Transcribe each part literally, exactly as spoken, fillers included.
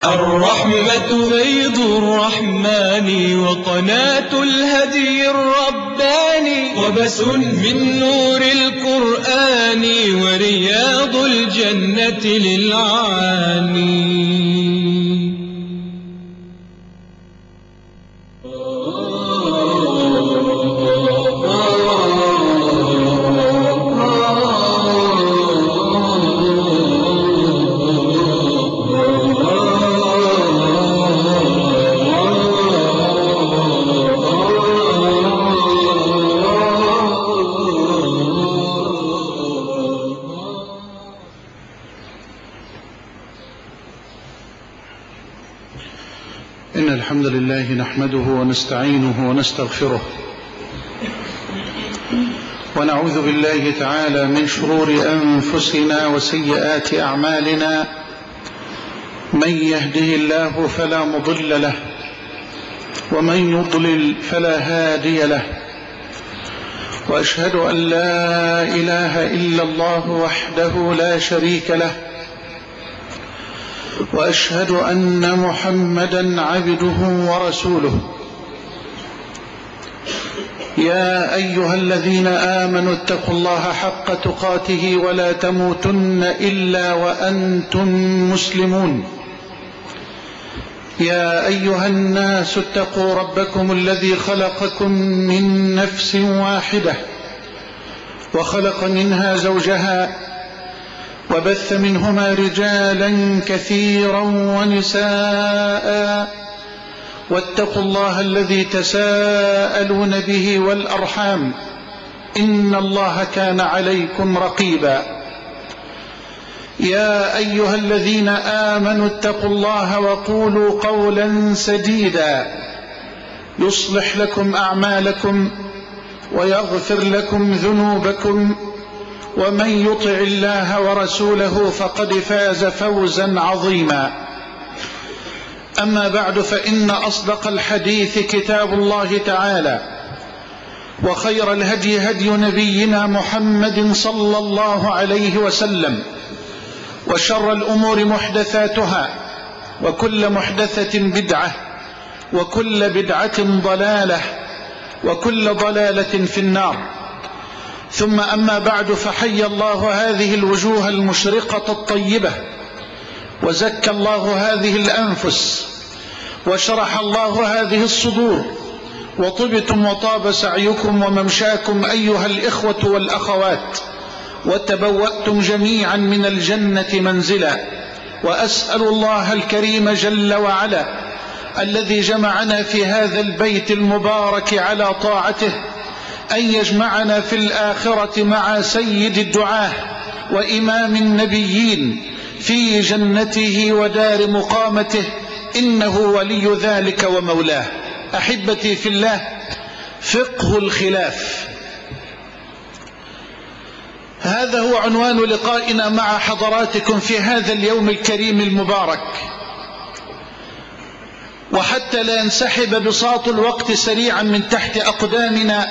الرحمة فيض الرحمن وقناة الهدي الرباني وبس من نور القرآن ورياض الجنة للعاني. إن الحمد لله نحمده ونستعينه ونستغفره ونعوذ بالله تعالى من شرور أنفسنا وسيئات أعمالنا. من يهده الله فلا مضل له ومن يضلل فلا هادي له، وأشهد أن لا إله إلا الله وحده لا شريك له، وأشهد أن محمدا عبده ورسوله. يا أيها الذين آمنوا اتقوا الله حق تقاته ولا تموتن إلا وأنتم مسلمون. يا أيها الناس اتقوا ربكم الذي خلقكم من نفس واحدة وخلق منها زوجها وبث منهما رجالا كثيرا ونساء، واتقوا الله الذي تساءلون به والأرحام إن الله كان عليكم رقيبا. يا أيها الذين آمنوا اتقوا الله وقولوا قولا سديدا يصلح لكم أعمالكم ويغفر لكم ذنوبكم، ومن يطع الله ورسوله فقد فاز فوزا عظيما. أما بعد، فإن أصدق الحديث كتاب الله تعالى، وخير الهدي هدي نبينا محمد صلى الله عليه وسلم، وشر الأمور محدثاتها، وكل محدثة بدعة، وكل بدعة ضلالة، وكل ضلالة في النار. ثم أما بعد، فحي الله هذه الوجوه المشرقة الطيبة، وزكى الله هذه الأنفس، وشرح الله هذه الصدور، وطبتم وطاب سعيكم وممشاكم أيها الإخوة والأخوات، وتبوأتم جميعا من الجنة منزلا. وأسأل الله الكريم جل وعلا الذي جمعنا في هذا البيت المبارك على طاعته أن يجمعنا في الآخرة مع سيد الدعاة وإمام النبيين في جنته ودار مقامته، إنه ولي ذلك ومولاه. أحبتي في الله، فقه الخلاف، هذا هو عنوان لقائنا مع حضراتكم في هذا اليوم الكريم المبارك. وحتى لا ينسحب بساط الوقت سريعا من تحت أقدامنا،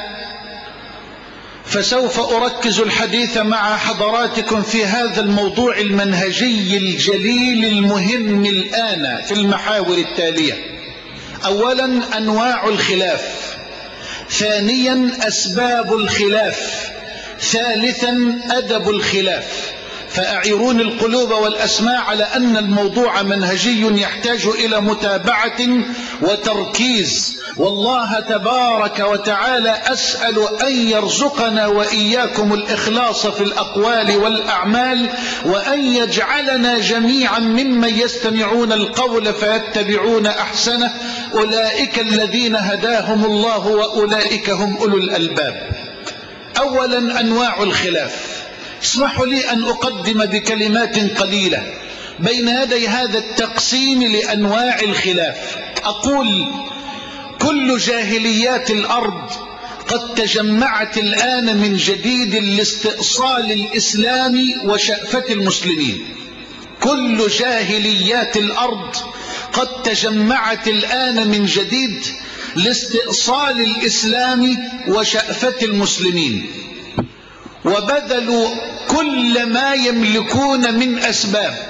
فسوف أركز الحديث مع حضراتكم في هذا الموضوع المنهجي الجليل المهم الآن في المحاور التالية: أولا، أنواع الخلاف; ثانيا، أسباب الخلاف; ثالثا، أدب الخلاف. فأعيرون القلوب والأسماع على أن الموضوع منهجي يحتاج إلى متابعة وتركيز، والله تبارك وتعالى أسأل أن يرزقنا وإياكم الإخلاص في الأقوال والأعمال، وأن يجعلنا جميعا ممن يستمعون القول فيتبعون أحسنه، أولئك الذين هداهم الله وأولئك هم أولو الألباب. أولا، أنواع الخلاف. اسمحوا لي أن أقدم بكلمات قليلة بين يدي هذا التقسيم لأنواع الخلاف. أقول: كل جاهليات الأرض قد تجمعت الآن من جديد لاستئصال الإسلام وشأفة المسلمين. كل جاهليات الأرض قد تجمعت الآن من جديد لاستئصال الإسلام وشأفة المسلمين، وبذلوا كل ما يملكون من أسباب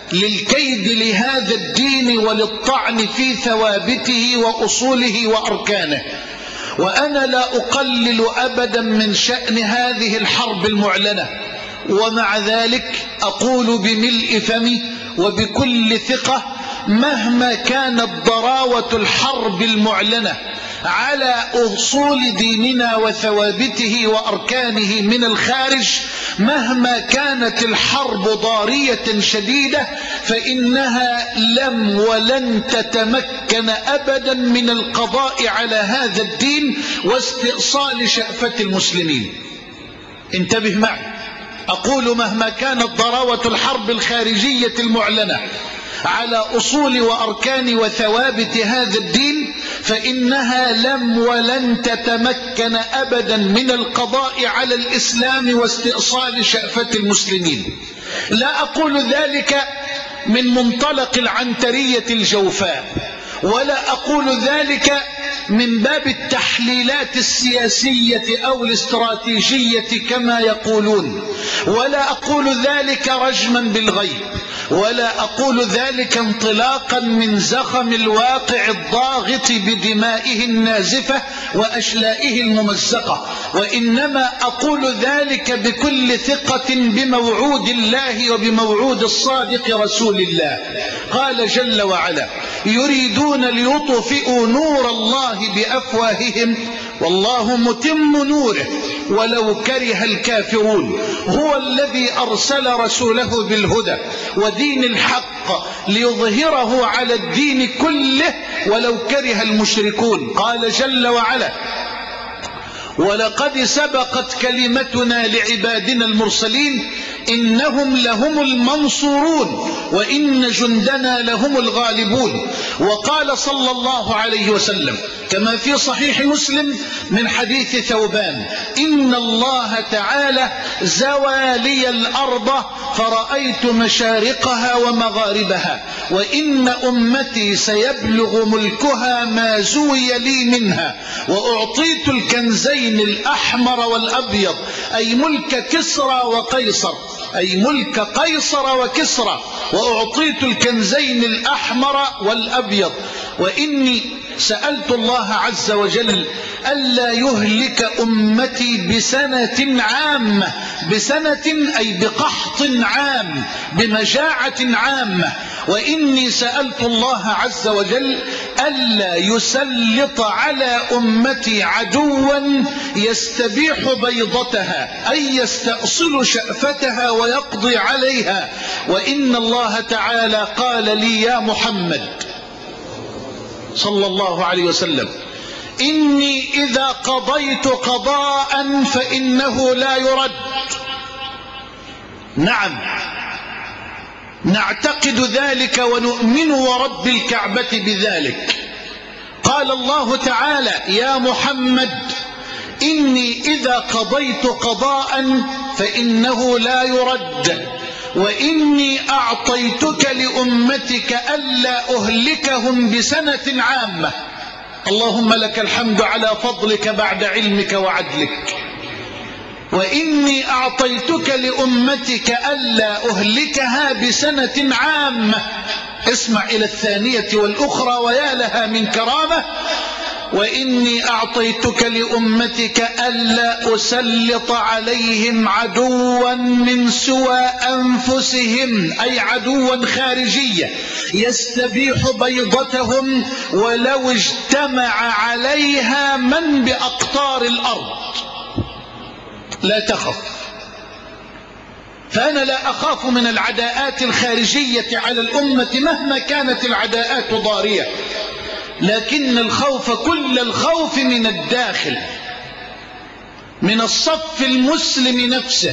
للكيد لهذا الدين وللطعن في ثوابته وأصوله وأركانه. وأنا لا أقلل أبدا من شأن هذه الحرب المعلنة، ومع ذلك أقول بملء فمي وبكل ثقة: مهما كانت ضراوة الحرب المعلنة على أصول ديننا وثوابته وأركانه من الخارج، مهما كانت الحرب ضارية شديدة، فإنها لم ولن تتمكن أبدا من القضاء على هذا الدين واستئصال شأفة المسلمين. انتبه معي، أقول مهما كانت ضراوة الحرب الخارجية المعلنة على أصول وأركان وثوابت هذا الدين، فإنها لم ولن تتمكن أبدا من القضاء على الإسلام واستئصال شأفة المسلمين. لا أقول ذلك من منطلق العنترية الجوفاء، ولا أقول ذلك من باب التحليلات السياسية أو الاستراتيجية كما يقولون، ولا أقول ذلك رجما بالغيب، ولا أقول ذلك انطلاقا من زخم الواقع الضاغط بدمائه النازفة وأشلائه الممزقة، وإنما أقول ذلك بكل ثقة بموعود الله وبموعود الصادق رسول الله. قال جل وعلا: يريدون ليطفئوا نور الله بأفواههم والله متم نوره ولو كره الكافرون. هو الذي أرسل رسوله بالهدى ودين الحق ليظهره على الدين كله ولو كره المشركون. قال جل وعلا: ولقد سبقت كلمتنا لعبادنا المرسلين إنهم لهم المنصورون وإن جندنا لهم الغالبون. وقال صلى الله عليه وسلم كما في صحيح مسلم من حديث ثوبان: إن الله تعالى زوى لي الأرض فرأيت مشارقها ومغاربها وإن أمتي سيبلغ ملكها ما زوي لي منها وأعطيت الكنزين الأحمر والأبيض، أي ملك كسرى وقيصر، أي ملك قيصر وكسرى، وأعطيت الكنزين الأحمر والأبيض، وإني سألت الله عز وجل ألا يهلك أمتي بسنة عامة، بسنة أي بقحط عام، بمجاعة عامة، وإني سألت الله عز وجل ألا يسلط على أمتي عدوا يستبيح بيضتها، أي يستأصل شأفتها ويقضي عليها. وإن الله تعالى قال لي: يا محمد صلى الله عليه وسلم، إني إذا قضيت قضاء فإنه لا يرد. نعم، نعتقد ذلك ونؤمن ورب الكعبة بذلك. قال الله تعالى: يا محمد إني إذا قضيت قضاء فإنه لا يرد، وإني أعطيتك لأمتك ألا أهلكهم بسنة عامة. اللهم لك الحمد على فضلك بعد علمك وعدلك. وإني أعطيتك لأمتك ألا أهلكها بسنة عامة. اسمع إلى الثانية والأخرى ويا لها من كرامة. وإني أعطيتك لأمتك ألا أسلط عليهم عدوا من سوى أنفسهم، أي عدوا خارجيا يستبيح بيضتهم ولو اجتمع عليها من بأقطار الأرض. لا تخف، فأنا لا أخاف من العداءات الخارجية على الأمة مهما كانت العداءات ضارية، لكن الخوف كل الخوف من الداخل، من الصف المسلم نفسه،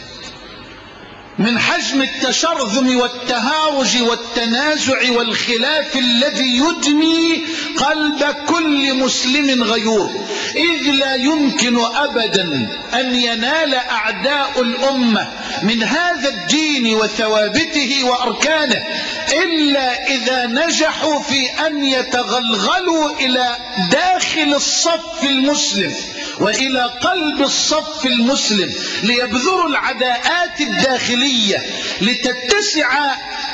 من حجم التشرذم والتهاوج والتنازع والخلاف الذي يدمي قلب كل مسلم غيور، إذ لا يمكن أبدا أن ينال أعداء الأمة من هذا الدين وثوابته وأركانه إلا إذا نجحوا في أن يتغلغلوا إلى داخل الصف المسلم وإلى قلب الصف المسلم، ليبذروا العداءات الداخلية لتتسع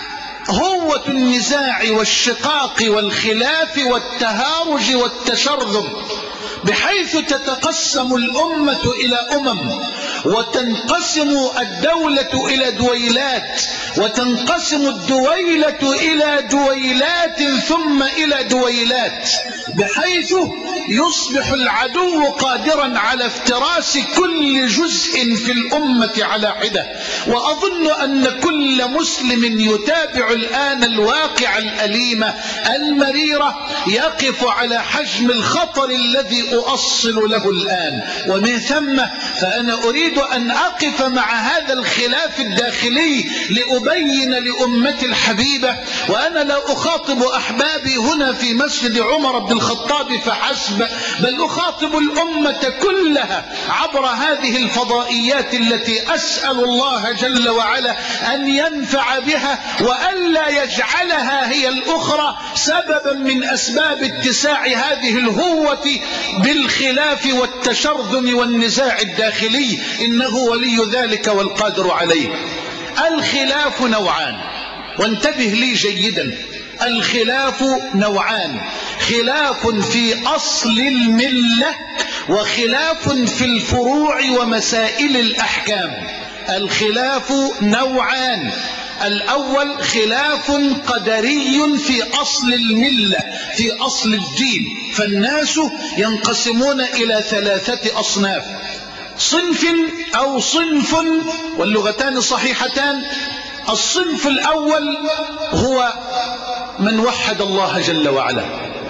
هوة النزاع والشقاق والخلاف والتهارج والتشرذم، بحيث تتقسم الأمة إلى أمم، وتنقسم الدولة إلى دويلات، وتنقسم الدويلة إلى دويلات ثم إلى دويلات، بحيث يصبح العدو قادرا على افتراس كل جزء في الأمة على حدة. وأظن أن كل مسلم يتابع الآن الواقع الأليم المريرة يقف على حجم الخطر الذي أؤصل له الآن. ومن ثم فأنا أريد أن أقف مع هذا الخلاف الداخلي لأبين لأمتي الحبيبة، وأنا لا أخاطب أحبابي هنا في مسجد عمر بن الخطاب فحسب، بل أخاطب الأمة كلها عبر هذه الفضائيات التي أسأل الله جل وعلا أن ينفع بها، وألا يجعلها هي الأخرى سببا من أسباب اتساع هذه الهوة بالخلاف والتشرذم والنزاع الداخلي، إنه ولي ذلك والقادر عليه. الخلاف نوعان، وانتبه لي جيدا، الخلاف نوعان: خلاف في أصل الملة، وخلاف في الفروع ومسائل الأحكام. الخلاف نوعان: الأول خلاف قدري في أصل الملة، في أصل الدين، فالناس ينقسمون إلى ثلاثة أصناف: صنف أو صنف، واللغتان صحيحتان. الصنف الأول هو من وحد الله جل وعلا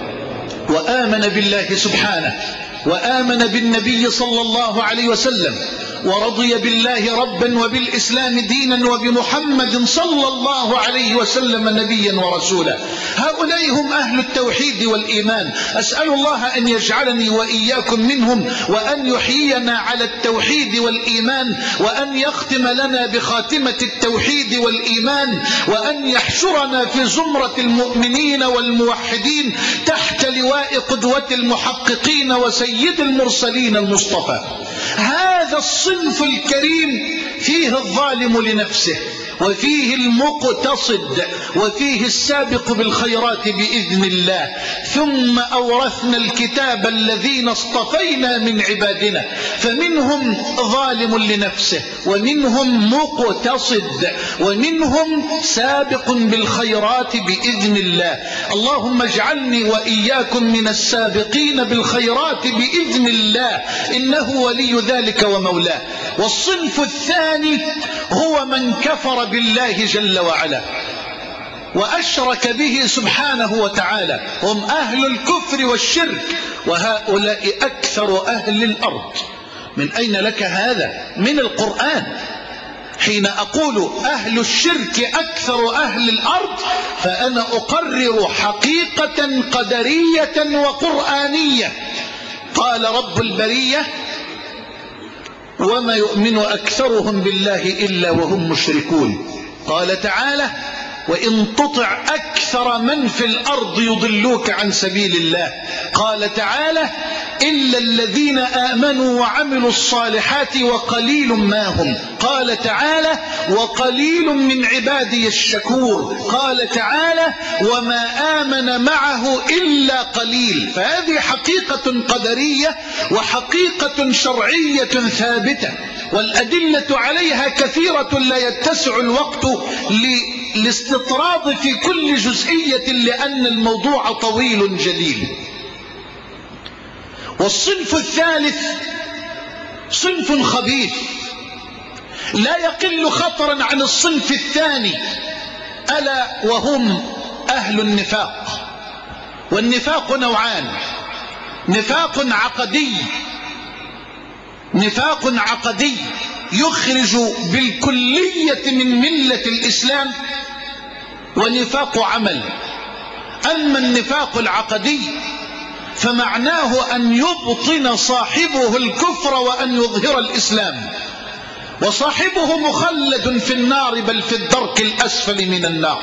وآمن بالله سبحانه، وآمن بالنبي صلى الله عليه وسلم، ورضي بالله ربا وبالإسلام دينا وبمحمد صلى الله عليه وسلم نبيا ورسولا. هؤلاء هم أهل التوحيد والإيمان. أسأل الله أن يجعلني وإياكم منهم، وأن يحيينا على التوحيد والإيمان، وأن يختم لنا بخاتمة التوحيد والإيمان، وأن يحشرنا في زمرة المؤمنين والموحدين تحت لواء قدوة المحققين وسيد المرسلين المصطفى. هذا الصنف الكريم فيه الظالم لنفسه، وفيه المقتصد، وفيه السابق بالخيرات بإذن الله. ثم أورثنا الكتاب الذين اصطفينا من عبادنا، فمنهم ظالم لنفسه، ومنهم مقتصد، ومنهم سابق بالخيرات بإذن الله. اللهم اجعلني وإياكم من السابقين بالخيرات بإذن الله، إنه ولي ذلك ومولاه. والصنف الثاني هو من كفر بالله جل وعلا وأشرك به سبحانه وتعالى، هم أهل الكفر والشرك، وهؤلاء أكثر أهل الأرض. من أين لك هذا؟ من القرآن. حين أقول أهل الشرك أكثر أهل الأرض، فأنا أقرر حقيقة قدرية وقرآنية. قال رب البرية: وما يؤمن أكثرهم بالله إلا وهم مشركون. قال تعالى: وإن تطع أكثر من في الأرض يضلوك عن سبيل الله. قال تعالى: إلا الذين آمنوا وعملوا الصالحات وقليل ما هم. قال تعالى: وقليل من عبادي الشكور. قال تعالى: وما آمن معه إلا قليل. فهذه حقيقة قدرية وحقيقة شرعية ثابتة، والأدلة عليها كثيرة لا يتسع الوقت للاستطراد في كل جزئية، لأن الموضوع طويل جليل. والصنف الثالث صنف خبيث لا يقل خطرا عن الصنف الثاني، ألا وهم أهل النفاق. والنفاق نوعان: نفاق عقدي، نفاق عقدي يخرج بالكلية من ملة الإسلام، ونفاق عمل. أما النفاق العقدي فمعناه أن يبطن صاحبه الكفر وأن يظهر الإسلام، وصاحبه مخلد في النار، بل في الدرك الأسفل من النار.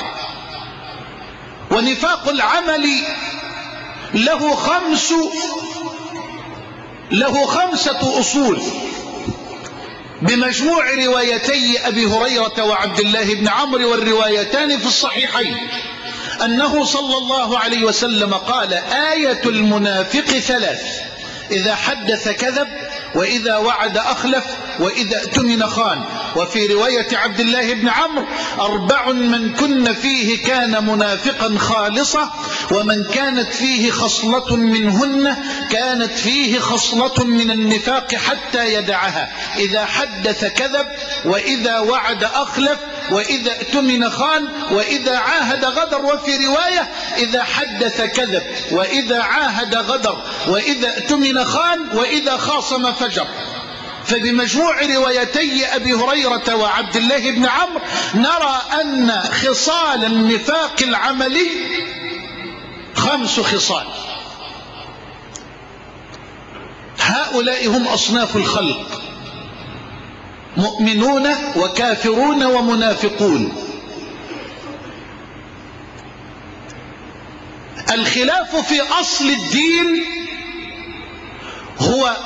ونفاق العمل له خمس له خمسة أصول. بمجموع روايتي أبي هريرة وعبد الله بن عمرو والروايتان في الصحيحين أنه صلى الله عليه وسلم قال: آية المنافق ثلاث: إذا حدث كذب، وإذا وعد أخلف، وإذا اؤتمن خان. وفي رواية عبد الله بن عمرو: أربع من كن فيه كان منافقا خالصة، ومن كانت فيه خصلة منهن كانت فيه خصلة من النفاق حتى يدعها: إذا حدث كذب، وإذا وعد أخلف، وإذا اؤتمن خان، وإذا عاهد غدر. وفي رواية: إذا حدث كذب، وإذا عاهد غدر، وإذا اؤتمن خان، وإذا خاصم فجر. فبمجموع روايتي أبي هريرة وعبد الله بن عمرو نرى أن خصال النفاق العملي خمس خصال. هؤلاء هم أصناف الخلق: مؤمنون وكافرون ومنافقون. الخلاف في أصل الدين هو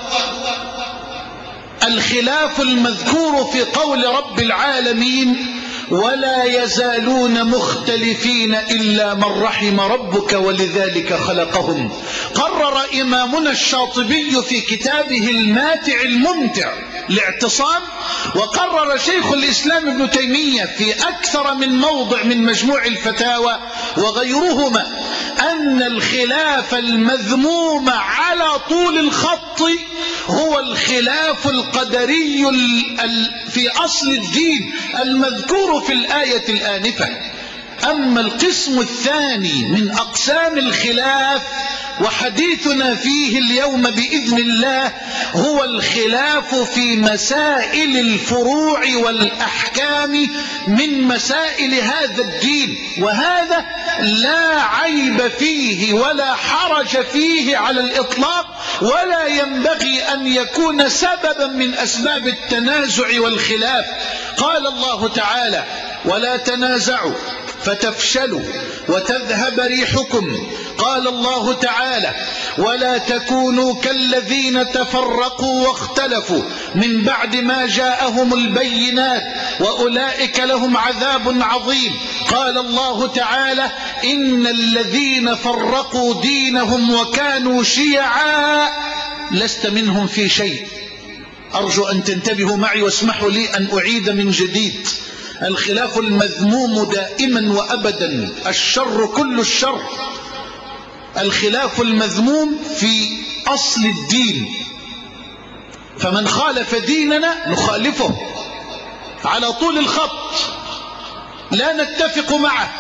الخلاف المذكور في قول رب العالمين: ولا يزالون مختلفين إلا من رحم ربك ولذلك خلقهم. قرر إمامنا الشاطبي في كتابه الماتع الممتع الاعتصام، وقرر شيخ الإسلام ابن تيمية في أكثر من موضع من مجموع الفتاوى وغيرهما أن الخلاف المذموم على طول الخط هو الخلاف القدري في أصل الدين المذكور في الآية الآنفة. أما القسم الثاني من أقسام الخلاف وحديثنا فيه اليوم بإذن الله هو الخلاف في مسائل الفروع والأحكام من مسائل هذا الدين، وهذا لا عيب فيه ولا حرج فيه على الإطلاق، ولا ينبغي أن يكون سببا من أسباب التنازع والخلاف. قال الله تعالى: ولا تنازعوا فتفشلوا وتذهب ريحكم. قال الله تعالى: ولا تكونوا كالذين تفرقوا واختلفوا من بعد ما جاءهم البينات وأولئك لهم عذاب عظيم. قال الله تعالى: إن الذين فرقوا دينهم وكانوا شيعا لست منهم في شيء. أرجو أن تنتبهوا معي واسمحوا لي أن أعيد من جديد: الخلاف المذموم دائما وأبدا، الشر كل الشر. الخلاف المذموم في أصل الدين، فمن خالف ديننا نخالفه على طول الخط، لا نتفق معه،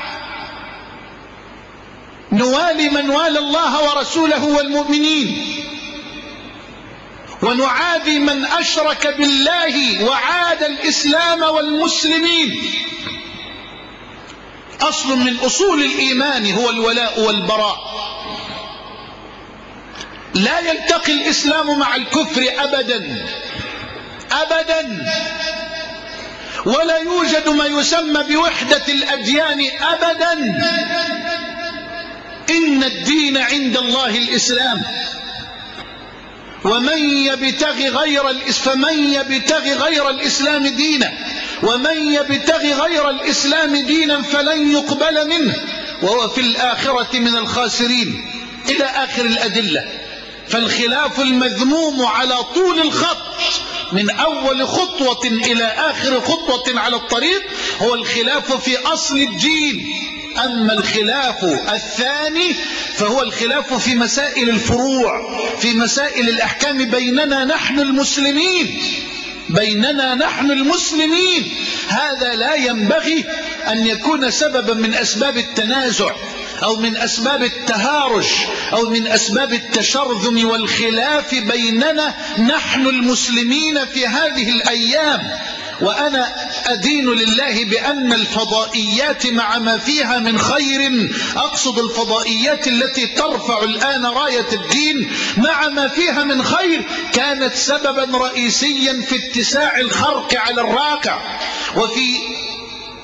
نوالي من والى الله ورسوله والمؤمنين، ونعادي من أشرك بالله وعاد الإسلام والمسلمين. أصل من أصول الإيمان هو الولاء والبراء. لا يلتقي الإسلام مع الكفر أبدا أبدا، ولا يوجد ما يسمى بوحدة الأديان أبدا. إن الدين عند الله الإسلام، ومن يبتغي غير فمن يبتغي غير الإسلام دينا ومن يبتغي غير الإسلام دينا فلن يقبل منه وهو في الآخرة من الخاسرين، إلى آخر الأدلة. فالخلاف المذموم على طول الخط من أول خطوة إلى آخر خطوة على الطريق هو الخلاف في أصل الدين. أما الخلاف الثاني فهو الخلاف في مسائل الفروع، في مسائل الأحكام بيننا نحن المسلمين بيننا نحن المسلمين. هذا لا ينبغي أن يكون سببا من أسباب التنازع أو من أسباب التهارش أو من أسباب التشرذم والخلاف بيننا نحن المسلمين في هذه الأيام. وأنا أدين لله بأن الفضائيات مع ما فيها من خير، أقصد الفضائيات التي ترفع الآن راية الدين، مع ما فيها من خير كانت سببا رئيسيا في اتساع الخرق على الراقع وفي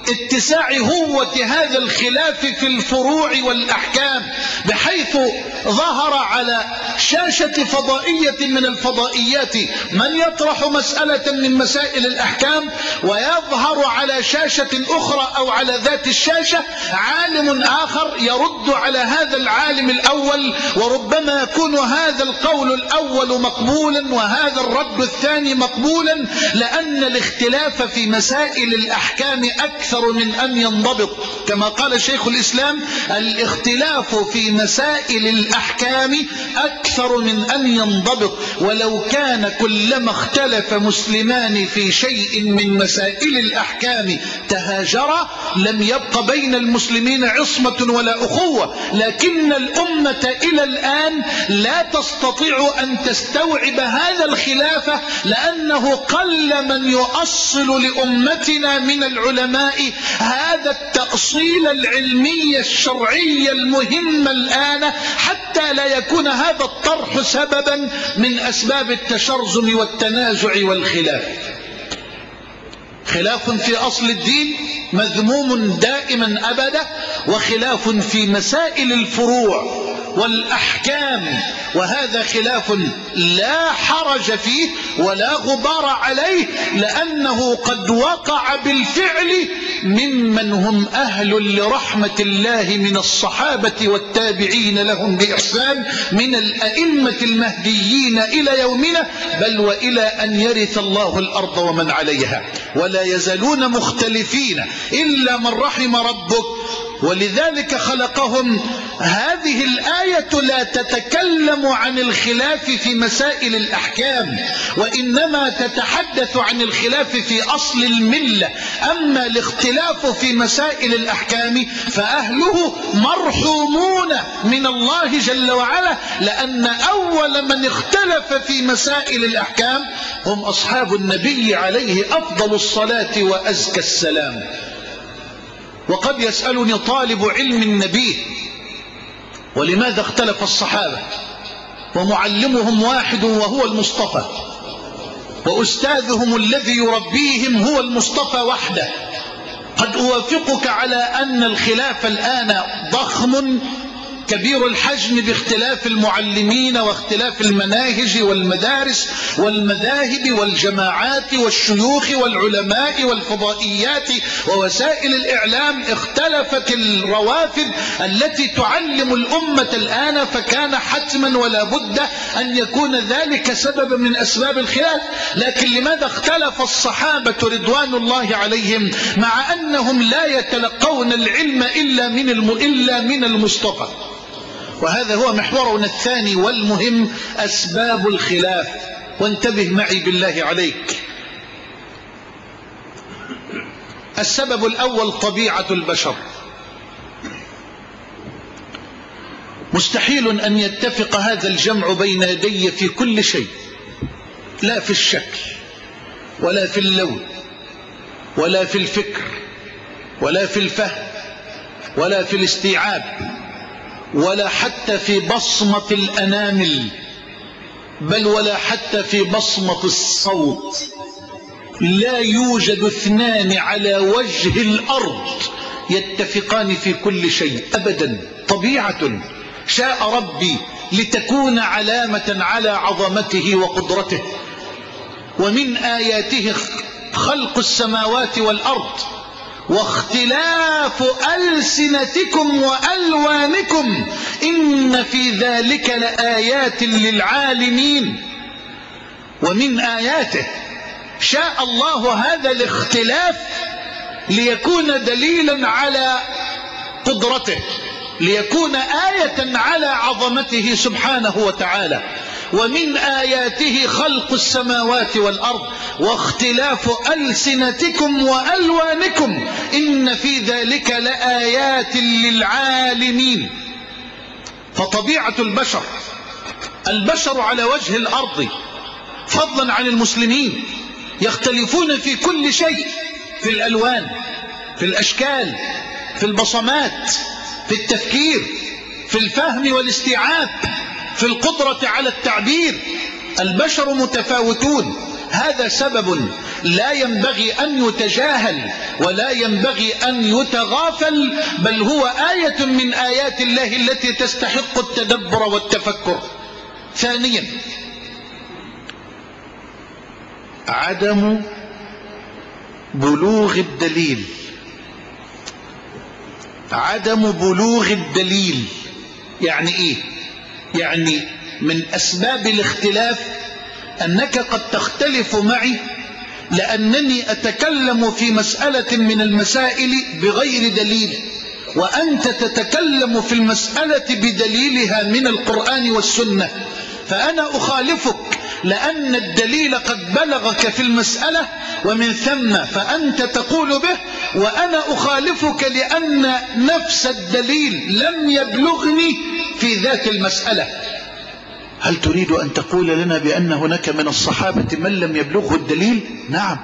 اتساع هوة هذا الخلاف في الفروع والأحكام، بحيث ظهر على شاشة فضائية من الفضائيات من يطرح مسألة من مسائل الأحكام، ويظهر على شاشة أخرى أو على ذات الشاشة عالم آخر يرد على هذا العالم الأول، وربما يكون هذا القول الأول مقبولا وهذا الرد الثاني مقبولا، لأن الاختلاف في مسائل الأحكام أكثر من أن ينضبط. كما قال شيخ الإسلام: الاختلاف في مسائل الأحكام أكثر من أن ينضبط، ولو كان كلما اختلف مسلمان في شيء من مسائل الأحكام تهاجرا لم يبق بين المسلمين عصمة ولا أخوة. لكن الأمة إلى الآن لا تستطيع أن تستوعب هذا الخلاف، لأنه قل من يؤصل لأمتنا من العلماء هذا التأصيل العلمي الشرعي المهم الآن، حتى لا يكون هذا الطرح سببا من أسباب التشرذم والتنازع والخلاف. خلاف في أصل الدين مذموم دائما أبدا، وخلاف في مسائل الفروع والأحكام وهذا خلاف لا حرج فيه ولا غبار عليه، لأنه قد وقع بالفعل ممن هم أهل لرحمة الله من الصحابة والتابعين لهم بإحسان من الأئمة المهديين إلى يومنا، بل وإلى أن يرث الله الأرض ومن عليها، ولا يزالون مختلفين إلا من رحم ربك. ولذلك خلقهم. هذه الآية لا تتكلم عن الخلاف في مسائل الأحكام، وإنما تتحدث عن الخلاف في أصل الملة. أما الاختلاف في مسائل الأحكام فأهله مرحومون من الله جل وعلا، لأن أول من اختلف في مسائل الأحكام هم أصحاب النبي عليه أفضل الصلاة وأزكى السلام. وقد يسألني طالب علم النبي: ولماذا اختلف الصحابة ومعلمهم واحد وهو المصطفى، وأستاذهم الذي يربيهم هو المصطفى وحده؟ قد أوافقك على أن الخلاف الآن ضخم كبير الحجم باختلاف المعلمين واختلاف المناهج والمدارس والمذاهب والجماعات والشيوخ والعلماء والفضائيات ووسائل الإعلام. اختلفت الروافد التي تعلم الأمة الآن، فكان حتما ولا بد أن يكون ذلك سببا من أسباب الخلاف. لكن لماذا اختلف الصحابة رضوان الله عليهم مع أنهم لا يتلقون العلم إلا من إلا من المصطفى؟ وهذا هو محورنا الثاني والمهم، أسباب الخلاف. وانتبه معي بالله عليك. السبب الأول طبيعة البشر. مستحيل أن يتفق هذا الجمع بين يدي في كل شيء، لا في الشكل ولا في اللون ولا في الفكر ولا في الفهم ولا في الاستيعاب ولا حتى في بصمة الأنامل، بل ولا حتى في بصمة الصوت. لا يوجد اثنان على وجه الأرض يتفقان في كل شيء أبدا. طبيعة شاء ربي لتكون علامة على عظمته وقدرته. ومن آياته خلق السماوات والأرض واختلاف ألسنتكم وألوانكم إن في ذلك لآيات للعالمين. ومن آياته شاء الله هذا الاختلاف ليكون دليلا على قدرته، ليكون آية على عظمته سبحانه وتعالى. ومن آياته خلق السماوات والأرض واختلاف ألسنتكم وألوانكم إن في ذلك لآيات للعالمين. فطبيعة البشر، البشر على وجه الأرض فضلا عن المسلمين يختلفون في كل شيء، في الألوان، في الأشكال، في البصمات، في التفكير، في الفهم والاستيعاب، في القدرة على التعبير. البشر متفاوتون. هذا سبب لا ينبغي أن يتجاهل ولا ينبغي أن يتغافل، بل هو آية من آيات الله التي تستحق التدبر والتفكر. ثانيا، عدم بلوغ الدليل. عدم بلوغ الدليل يعني ايه؟ يعني من اسباب الاختلاف انك قد تختلف معي لانني اتكلم في مسألة من المسائل بغير دليل، وانت تتكلم في المسألة بدليلها من القرآن والسنة، فانا اخالفك لأن الدليل قد بلغك في المسألة ومن ثم فأنت تقول به، وأنا أخالفك لأن نفس الدليل لم يبلغني في ذات المسألة. هل تريد أن تقول لنا بأن هناك من الصحابة من لم يبلغه الدليل؟ نعم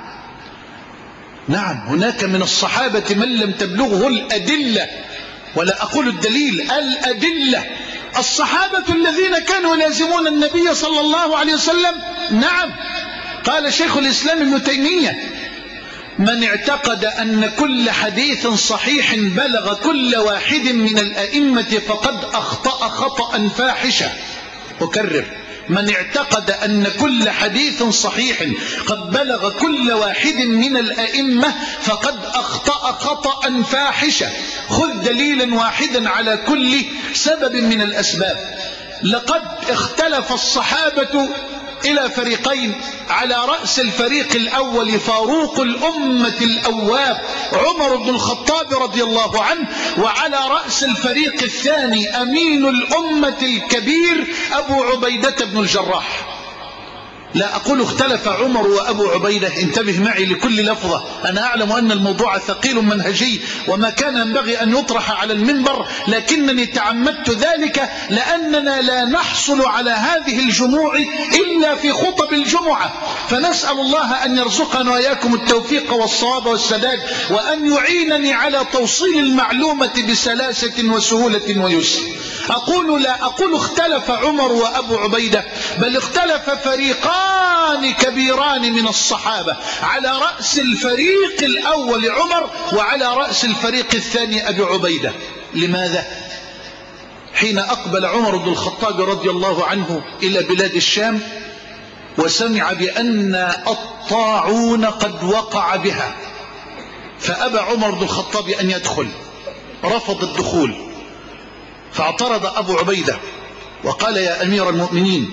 نعم، هناك من الصحابة من لم تبلغه الأدلة، ولا أقول الدليل، الأدلة. الصحابة الذين كانوا يلازمون النبي صلى الله عليه وسلم، نعم. قال شيخ الإسلام ابن تيمية: من اعتقد أن كل حديث صحيح بلغ كل واحد من الأئمة فقد أخطأ خطأ فاحشا. أكرر: من اعتقد أن كل حديث صحيح قد بلغ كل واحد من الأئمة فقد أخطأ خطأ فاحشا. خذ دليلا واحدا على كل سبب من الأسباب. لقد اختلف الصحابة إلى فريقين، على رأس الفريق الأول فاروق الأمة الأواب عمر بن الخطاب رضي الله عنه، وعلى رأس الفريق الثاني أمين الأمة الكبير أبو عبيدة بن الجراح. لا أقول اختلف عمر وأبو عبيدة، انتبه معي لكل لفظة، أنا أعلم أن الموضوع ثقيل منهجي وما كان ينبغي أن يطرح على المنبر، لكنني تعمدت ذلك لأننا لا نحصل على هذه الجموع إلا في خطب الجمعة، فنسأل الله أن يرزقنا وإياكم التوفيق والصواب والسداد، وأن يعينني على توصيل المعلومة بسلاسة وسهولة ويسر. أقول لا أقول اختلف عمر وأبو عبيدة، بل اختلف فريقان كبيران من الصحابة، على رأس الفريق الأول عمر وعلى رأس الفريق الثاني أبي عبيدة. لماذا؟ حين أقبل عمر بن الخطاب رضي الله عنه إلى بلاد الشام وسمع بأن الطاعون قد وقع بها، فأبى عمر بن الخطاب أن يدخل، رفض الدخول، فاعترض أبو عبيدة وقال: يا أمير المؤمنين،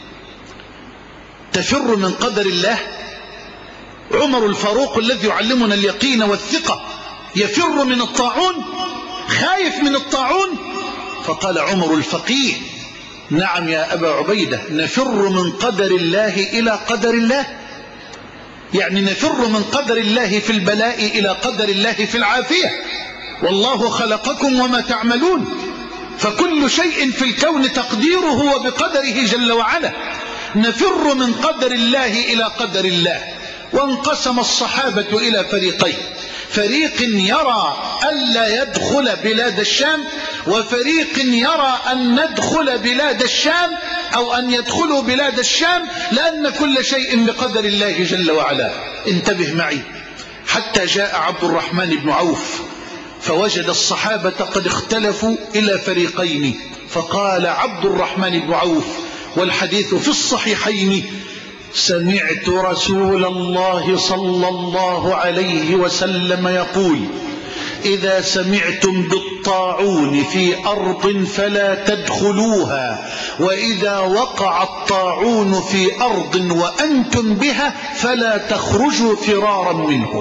تفر من قدر الله؟ عمر الفاروق الذي يعلمنا اليقين والثقة يفر من الطاعون، خايف من الطاعون؟ فقال عمر الفقيه: نعم يا أبا عبيدة، نفر من قدر الله إلى قدر الله، يعني نفر من قدر الله في البلاء إلى قدر الله في العافية، والله خلقكم وما تعملون، فكل شيء في الكون تقديره وبقدره جل وعلا، نفر من قدر الله إلى قدر الله. وانقسم الصحابة إلى فريقين: فريق يرى ألا يدخل بلاد الشام، وفريق يرى أن ندخل بلاد الشام أو أن يدخلوا بلاد الشام، لأن كل شيء بقدر الله جل وعلا. انتبه معي، حتى جاء عبد الرحمن بن عوف فوجد الصحابة قد اختلفوا إلى فريقين، فقال عبد الرحمن بن عوف، والحديث في الصحيحين: سمعت رسول الله صلى الله عليه وسلم يقول: إذا سمعتم بالطاعون في أرض فلا تدخلوها، وإذا وقع الطاعون في أرض وأنتم بها فلا تخرجوا فرارا منه.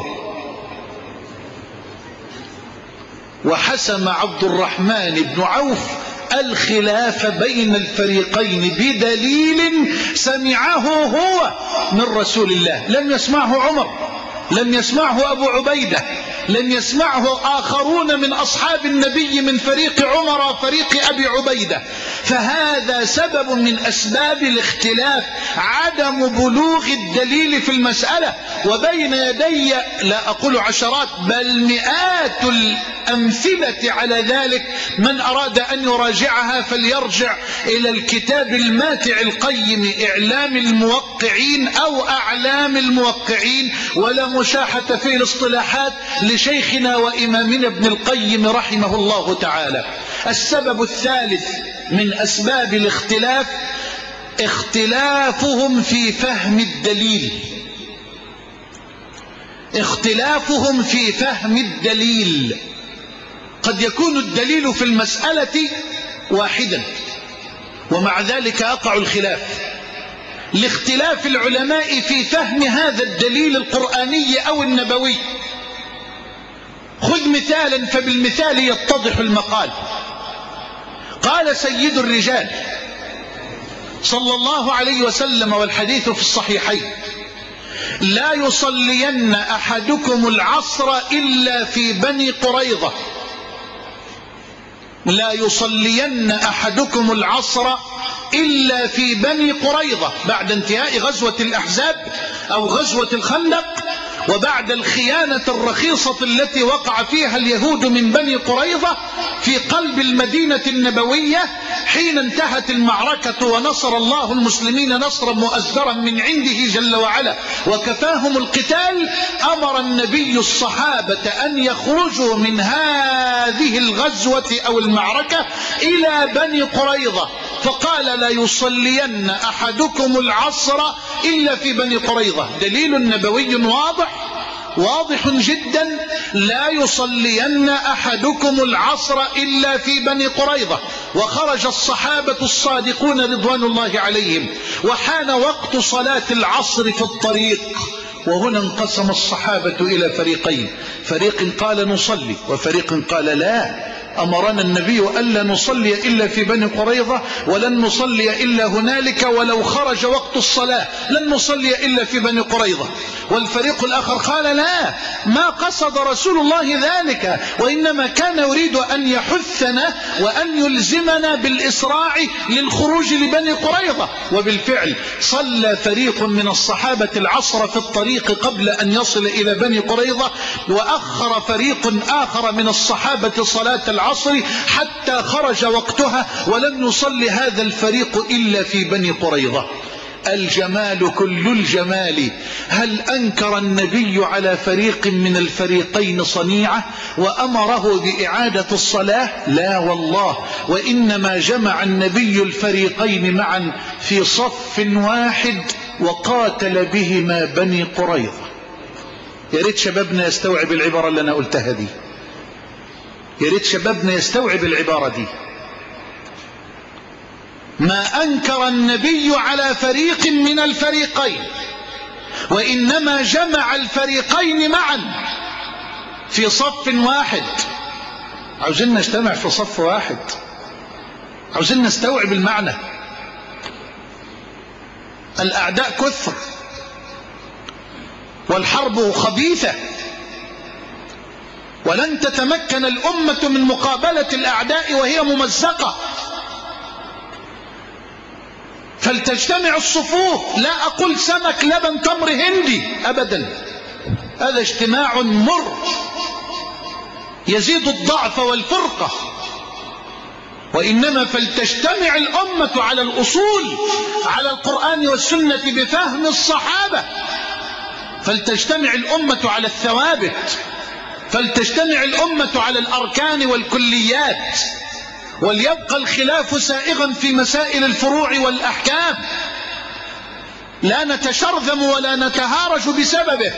وحسم عبد الرحمن بن عوف الخلاف بين الفريقين بدليل سمعه هو من رسول الله، لم يسمعه عمر، لم يسمعه أبو عبيدة، لم يسمعه آخرون من أصحاب النبي من فريق عمر وفريق أبي عبيدة. فهذا سبب من أسباب الاختلاف، عدم بلوغ الدليل في المسألة. وبين يدي لا أقول عشرات بل مئات الأمثلة على ذلك، من أراد أن يراجعها فليرجع إلى الكتاب الماتع القيم إعلام الموقعين أو أعلام الموقعين، ولا مشاحة في الاصطلاحات لشيخنا وإمامنا ابن القيم رحمه الله تعالى. السبب الثالث من أسباب الاختلاف اختلافهم في فهم الدليل، اختلافهم في فهم الدليل. قد يكون الدليل في المسألة واحدا ومع ذلك يقع الخلاف لاختلاف العلماء في فهم هذا الدليل القرآني أو النبوي. خذ مثالا فبالمثال يتضح المقال. قال سيد الرجال صلى الله عليه وسلم والحديث في الصحيحين: لا يصلين أحدكم العصر إلا في بني قريظة، لا يصلين أحدكم العصر إلا في بني قريظة، بعد انتهاء غزوة الأحزاب أو غزوة الخندق، وبعد الخيانة الرخيصة التي وقع فيها اليهود من بني قريظة في قلب المدينة النبوية حين انتهت المعركة ونصر الله المسلمين نصرا مؤزرا من عنده جل وعلا وكفاهم القتال. أمر النبي الصحابة أن يخرجوا من هذه الغزوة أو المعركة إلى بني قريظة، فقال: لا يصلين أحدكم العصر إلا في بني قريظة. دليل نبوي واضح واضح جدا: لا يصلين أحدكم العصر إلا في بني قريظة. وخرج الصحابة الصادقون رضوان الله عليهم، وحان وقت صلاة العصر في الطريق، وهنا انقسم الصحابة إلى فريقين، فريق قال نصلي وفريق قال لا، أمرنا النبي ألا نصلي إلا في بني قريظة ولن نصلي إلا هنالك، ولو خرج وقت الصلاة لن نصلي إلا في بني قريظة. والفريق الآخر قال لا، ما قصد رسول الله ذلك، وإنما كان يريد أن يحثنا وأن يلزمنا بالإسراع للخروج لبني قريظة. وبالفعل صلى فريق من الصحابة العصر في الطريق قبل أن يصل إلى بني قريظة، وأخر فريق آخر من الصحابة صلاة العصر حتى خرج وقتها، ولم يصلي هذا الفريق إلا في بني قريظة. الجمال كل الجمال، هل أنكر النبي على فريق من الفريقين صنيعة وأمره بإعادة الصلاة؟ لا والله، وإنما جمع النبي الفريقين معا في صف واحد وقاتل بهما بني قريظة. يا ريت شبابنا يستوعب العبارة اللي أنا قلتها دي، يا ريت شبابنا يستوعب العبارة دي. ما أنكر النبي على فريق من الفريقين، وإنما جمع الفريقين معا في صف واحد. عاوزين نجتمع في صف واحد، عاوزين نستوعب المعنى. الأعداء كثر والحرب خبيثة، ولن تتمكن الأمة من مقابلة الأعداء وهي ممزقة، فلتجتمع الصفوف. لا أقول سمك لبن تمر هندي أبدا، هذا اجتماع مر يزيد الضعف والفرقة، وإنما فلتجتمع الأمة على الأصول، على القرآن والسنة بفهم الصحابة، فلتجتمع الأمة على الثوابت، فلتجتمع الأمة على الأركان والكليات، وليبقى الخلاف سائغا في مسائل الفروع والأحكام، لا نتشرذم ولا نتهارج بسببه،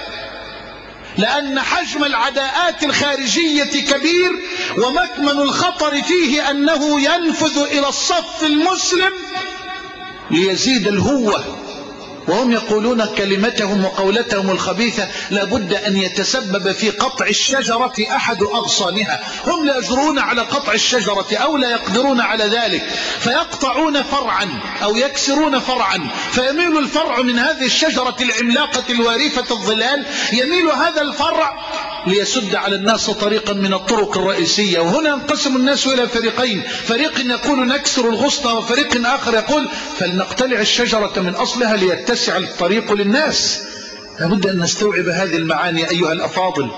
لأن حجم العداءات الخارجية كبير، ومكمن الخطر فيه أنه ينفذ إلى الصف المسلم ليزيد الهوة، وهم يقولون كلمتهم وقولتهم الخبيثة لابد أن يتسبب في قطع الشجرة أحد أغصانها. هم لا يجرون على قطع الشجرة أو لا يقدرون على ذلك، فيقطعون فرعا أو يكسرون فرعا، فيميل الفرع من هذه الشجرة العملاقة الوارفة الظلال، يميل هذا الفرع ليسد على الناس طريقا من الطرق الرئيسية. وهنا ينقسم الناس إلى فريقين، فريق يقول نكسر الغصن، وفريق آخر يقول فلنقتلع الشجرة من أصلها ليتسع الطريق للناس. لابد أن نستوعب هذه المعاني أيها الأفاضل.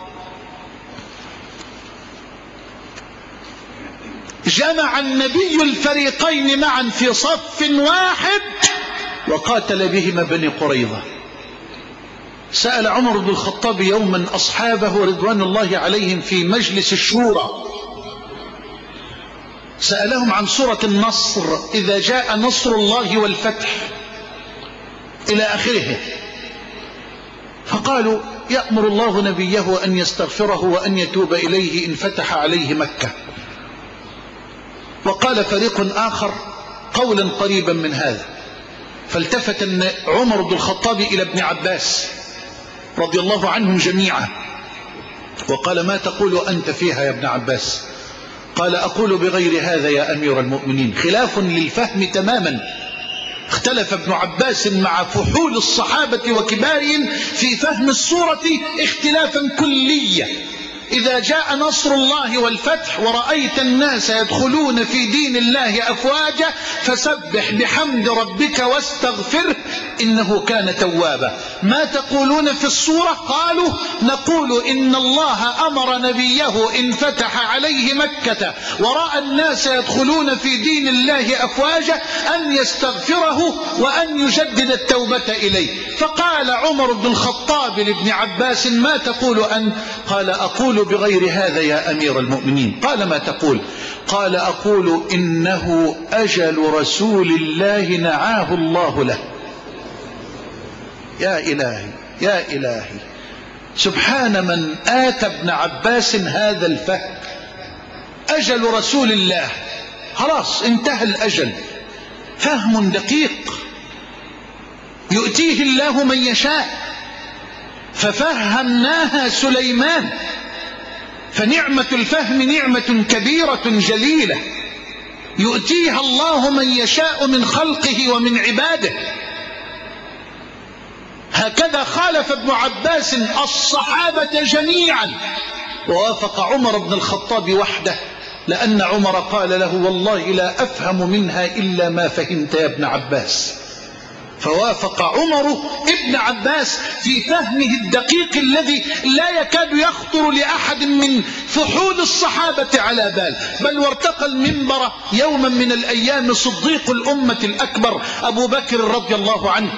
جمع النبي الفريقين معا في صف واحد وقاتل بهما بني قريظة. سأل عمر بن الخطاب يوما أصحابه رضوان الله عليهم في مجلس الشورى، سألهم عن سورة النصر، إذا جاء نصر الله والفتح إلى آخره، فقالوا يأمر الله نبيه أن يستغفره وأن يتوب إليه إن فتح عليه مكة. وقال فريق آخر قولا قريبا من هذا، فالتفت عمر بن الخطاب إلى ابن عباس رضي الله عنهم جميعا وقال ما تقول أنت فيها يا ابن عباس؟ قال أقول بغير هذا يا أمير المؤمنين. خلاف للفهم تماما. اختلف ابن عباس مع فحول الصحابة وكبارهم في فهم السورة اختلافا كليا. إذا جاء نصر الله والفتح ورأيت الناس يدخلون في دين الله أفواجا فسبح بحمد ربك واستغفره إنه كان توابا. ما تقولون في السورة؟ قالوا نقول إن الله أمر نبيه إن فتح عليه مكة ورأى الناس يدخلون في دين الله أفواجا أن يستغفره وأن يجدد التوبة إليه. فقال عمر بن الخطاب لابن عباس ما تقول أنت؟ قال أقول بغير هذا يا أمير المؤمنين. قال ما تقول؟ قال أقول إنه أجل رسول الله نعاه الله له. يا إلهي يا إلهي، سبحان من آتى ابن عباس هذا الفهم. أجل رسول الله، خلاص انتهى الأجل. فهم دقيق يؤتيه الله من يشاء، ففهمناها سليمان، فنعمة الفهم نعمة كبيرة جليلة يؤتيها الله من يشاء من خلقه ومن عباده. هكذا خالف ابن عباس الصحابة جميعا ووافق عمر بن الخطاب وحده، لأن عمر قال له والله لا أفهم منها إلا ما فهمت يا ابن عباس. فوافق عمر ابن عباس في فهمه الدقيق الذي لا يكاد يخطر لأحد من فحول الصحابة على بال. بل وارتقى المنبر يوما من الأيام صديق الأمة الأكبر أبو بكر رضي الله عنه،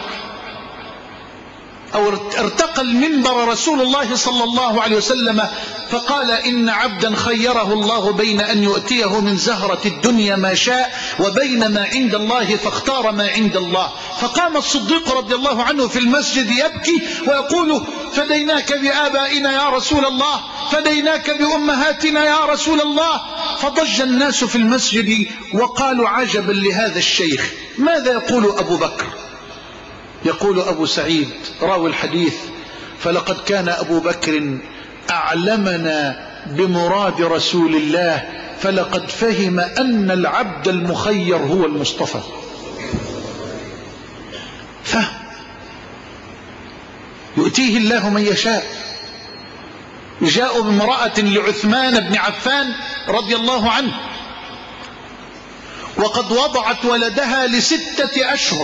أو ارتقى المنبر رسول الله صلى الله عليه وسلم فقال إن عبدا خيره الله بين أن يؤتيه من زهرة الدنيا ما شاء وبين ما عند الله فاختار ما عند الله. فقام الصديق رضي الله عنه في المسجد يبكي ويقول فديناك بآبائنا يا رسول الله، فديناك بأمهاتنا يا رسول الله. فضج الناس في المسجد وقالوا عجبا لهذا الشيخ، ماذا يقول أبو بكر؟ يقول أبو سعيد راوي الحديث فلقد كان أبو بكر أعلمنا بمراد رسول الله، فلقد فهم أن العبد المخير هو المصطفى. فهم يؤتيه الله من يشاء. جاءوا بامرأة لعثمان بن عفان رضي الله عنه وقد وضعت ولدها لستة أشهر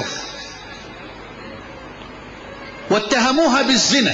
واتهموها بالزنا،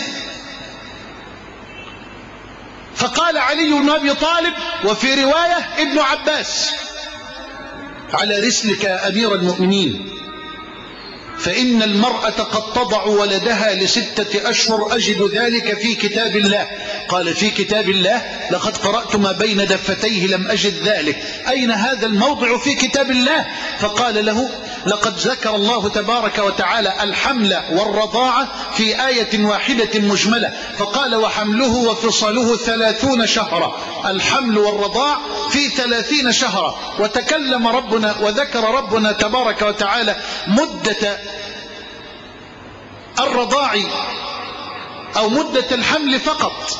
فقال علي بن أبي طالب وفي رواية ابن عباس على رسلك يا أمير المؤمنين، فإن المرأة قد تضع ولدها لستة أشهر، أجد ذلك في كتاب الله. قال في كتاب الله؟ لقد قرأت ما بين دفتيه لم أجد ذلك. أين هذا الموضع في كتاب الله؟ فقال له لقد ذكر الله تبارك وتعالى الحمل والرضاعة في آية واحدة مجملة، فقال وحمله وفصاله ثلاثون شهرا، الحمل والرضاع في ثلاثين شهرا. وتكلم ربنا وذكر ربنا تبارك وتعالى مدة الرضاع أو مدة الحمل فقط،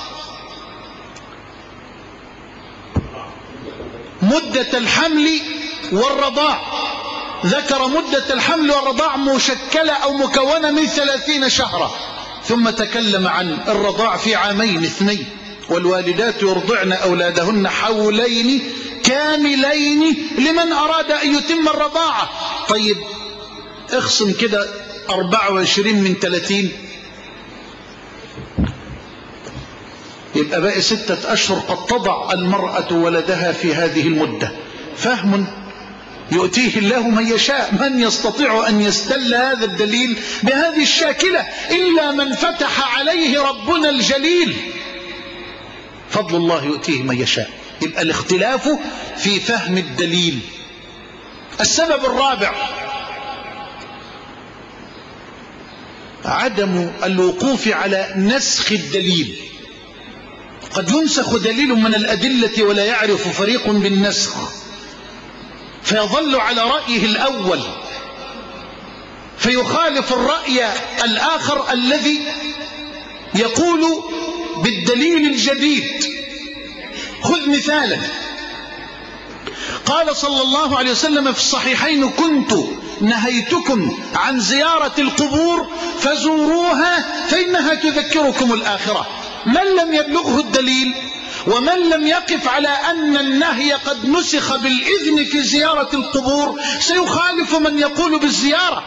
مدة الحمل والرضاع، ذكر مدة الحمل والرضاع مشكلة أو مكونة من ثلاثين شهرا، ثم تكلم عن الرضاع في عامين اثنين والوالدات يرضعن أولادهن حولين كاملين لمن أراد أن يتم الرضاعة. طيب اخصم كده أربعة وعشرين من ثلاثين، يبقى باقي ستة أشهر قد تضع المرأة ولدها في هذه المدة. فهم يؤتيه الله من يشاء. من يستطيع أن يستل هذا الدليل بهذه الشاكلة إلا من فتح عليه ربنا الجليل. فضل الله يؤتيه من يشاء. يبقى الاختلاف في فهم الدليل. السبب الرابع عدم الوقوف على نسخ الدليل. قد ينسخ دليل من الأدلة ولا يعرف فريق بالنسخ فيظل على رأيه الأول فيخالف الرأي الآخر الذي يقول بالدليل الجديد. خذ مثالا، قال صلى الله عليه وسلم في الصحيحين: كنت نهيتكم عن زيارة القبور فزوروها فإنها تذكركم الآخرة. من لم يبلغه الدليل ومن لم يقف على أن النهي قد نسخ بالإذن في زيارة القبور سيخالف من يقول بالزيارة.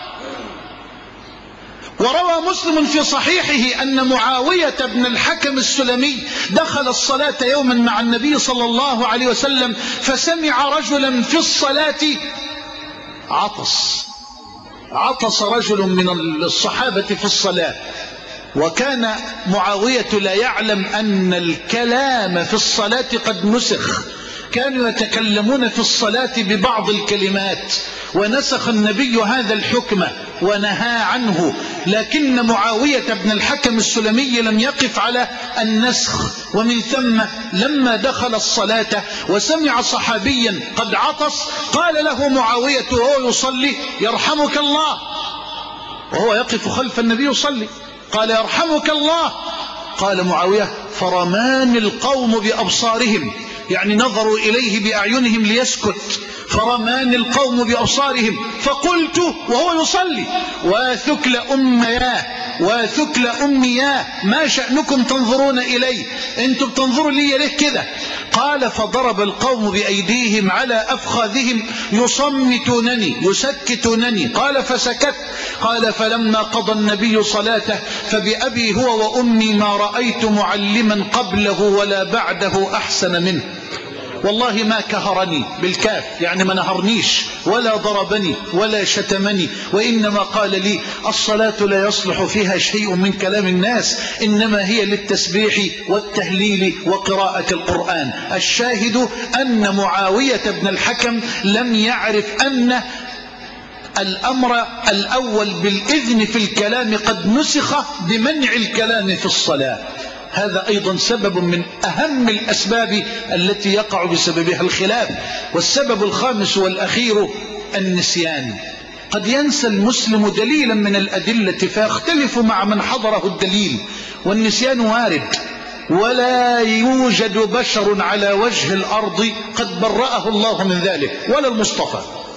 وروى مسلم في صحيحه أن معاوية بن الحكم السلمي دخل الصلاة يوما مع النبي صلى الله عليه وسلم فسمع رجلا في الصلاة عطس. عطس رجل من الصحابة في الصلاة، وكان معاوية لا يعلم أن الكلام في الصلاة قد نسخ. كانوا يتكلمون في الصلاة ببعض الكلمات ونسخ النبي هذا الحكم ونهى عنه، لكن معاوية بن الحكم السلمي لم يقف على النسخ. ومن ثم لما دخل الصلاة وسمع صحابيا قد عطس قال له معاوية وهو يصلي: يرحمك الله، وهو يقف خلف النبي يصلي. قال: يرحمك الله. قال معاوية: فرمان القوم بأبصارهم، يعني نظروا إليه بأعينهم ليسكت. فرمان القوم بأبصارهم فقلت وهو يصلي: وثكل أمياه وثكل أمياه، ما شأنكم تنظرون إلي؟ أنتم تنظروا لي ليه كده؟ قال: فضرب القوم بأيديهم على أفخاذهم يصمتونني يسكتونني. قال: فسكت. قال: فلما قضى النبي صلاته فبأبي هو وأمي ما رأيت معلما قبله ولا بعده أحسن منه. والله ما كهرني بالكاف، يعني ما نهرنيش ولا ضربني ولا شتمني، وإنما قال لي: الصلاة لا يصلح فيها شيء من كلام الناس، إنما هي للتسبيح والتهليل وقراءة القرآن. الشاهد أن معاوية بن الحكم لم يعرف أن الأمر الأول بالإذن في الكلام قد نسخ بمنع الكلام في الصلاة. هذا أيضا سبب من أهم الأسباب التي يقع بسببها الخلاف. والسبب الخامس والأخير النسيان. قد ينسى المسلم دليلا من الأدلة فيختلف مع من حضره الدليل، والنسيان وارد، ولا يوجد بشر على وجه الأرض قد برأه الله من ذلك، ولا المصطفى.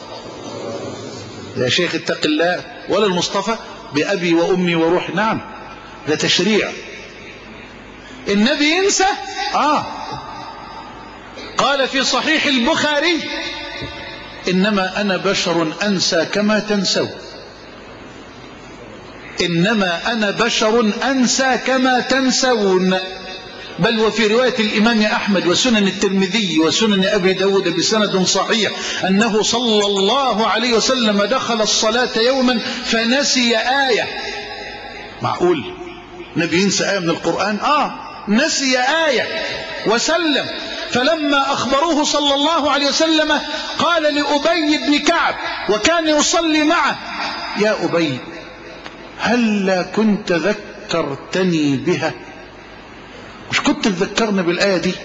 يا شيخ اتق الله، ولا المصطفى بأبي وأمي وروح. نعم، ده تشريع. النبي ينسى؟ آه قال في صحيح البخاري: إنما أنا بشر أنسى كما تنسون. إنما أنا بشر أنسى كما تنسون. بل وفي رواية الإمام أحمد وسنن الترمذي وسنن أبي داود بسند صحيح أنه صلى الله عليه وسلم دخل الصلاة يوما فنسي آية. معقول نبي ينسى آية من القرآن؟ آه نسي آية وسلم. فلما أخبروه صلى الله عليه وسلم قال لأبي بن كعب وكان يصلي معه: يا أبي، هلا كنت ذكرتني بها؟ مش كنت تذكرني بالآية دي؟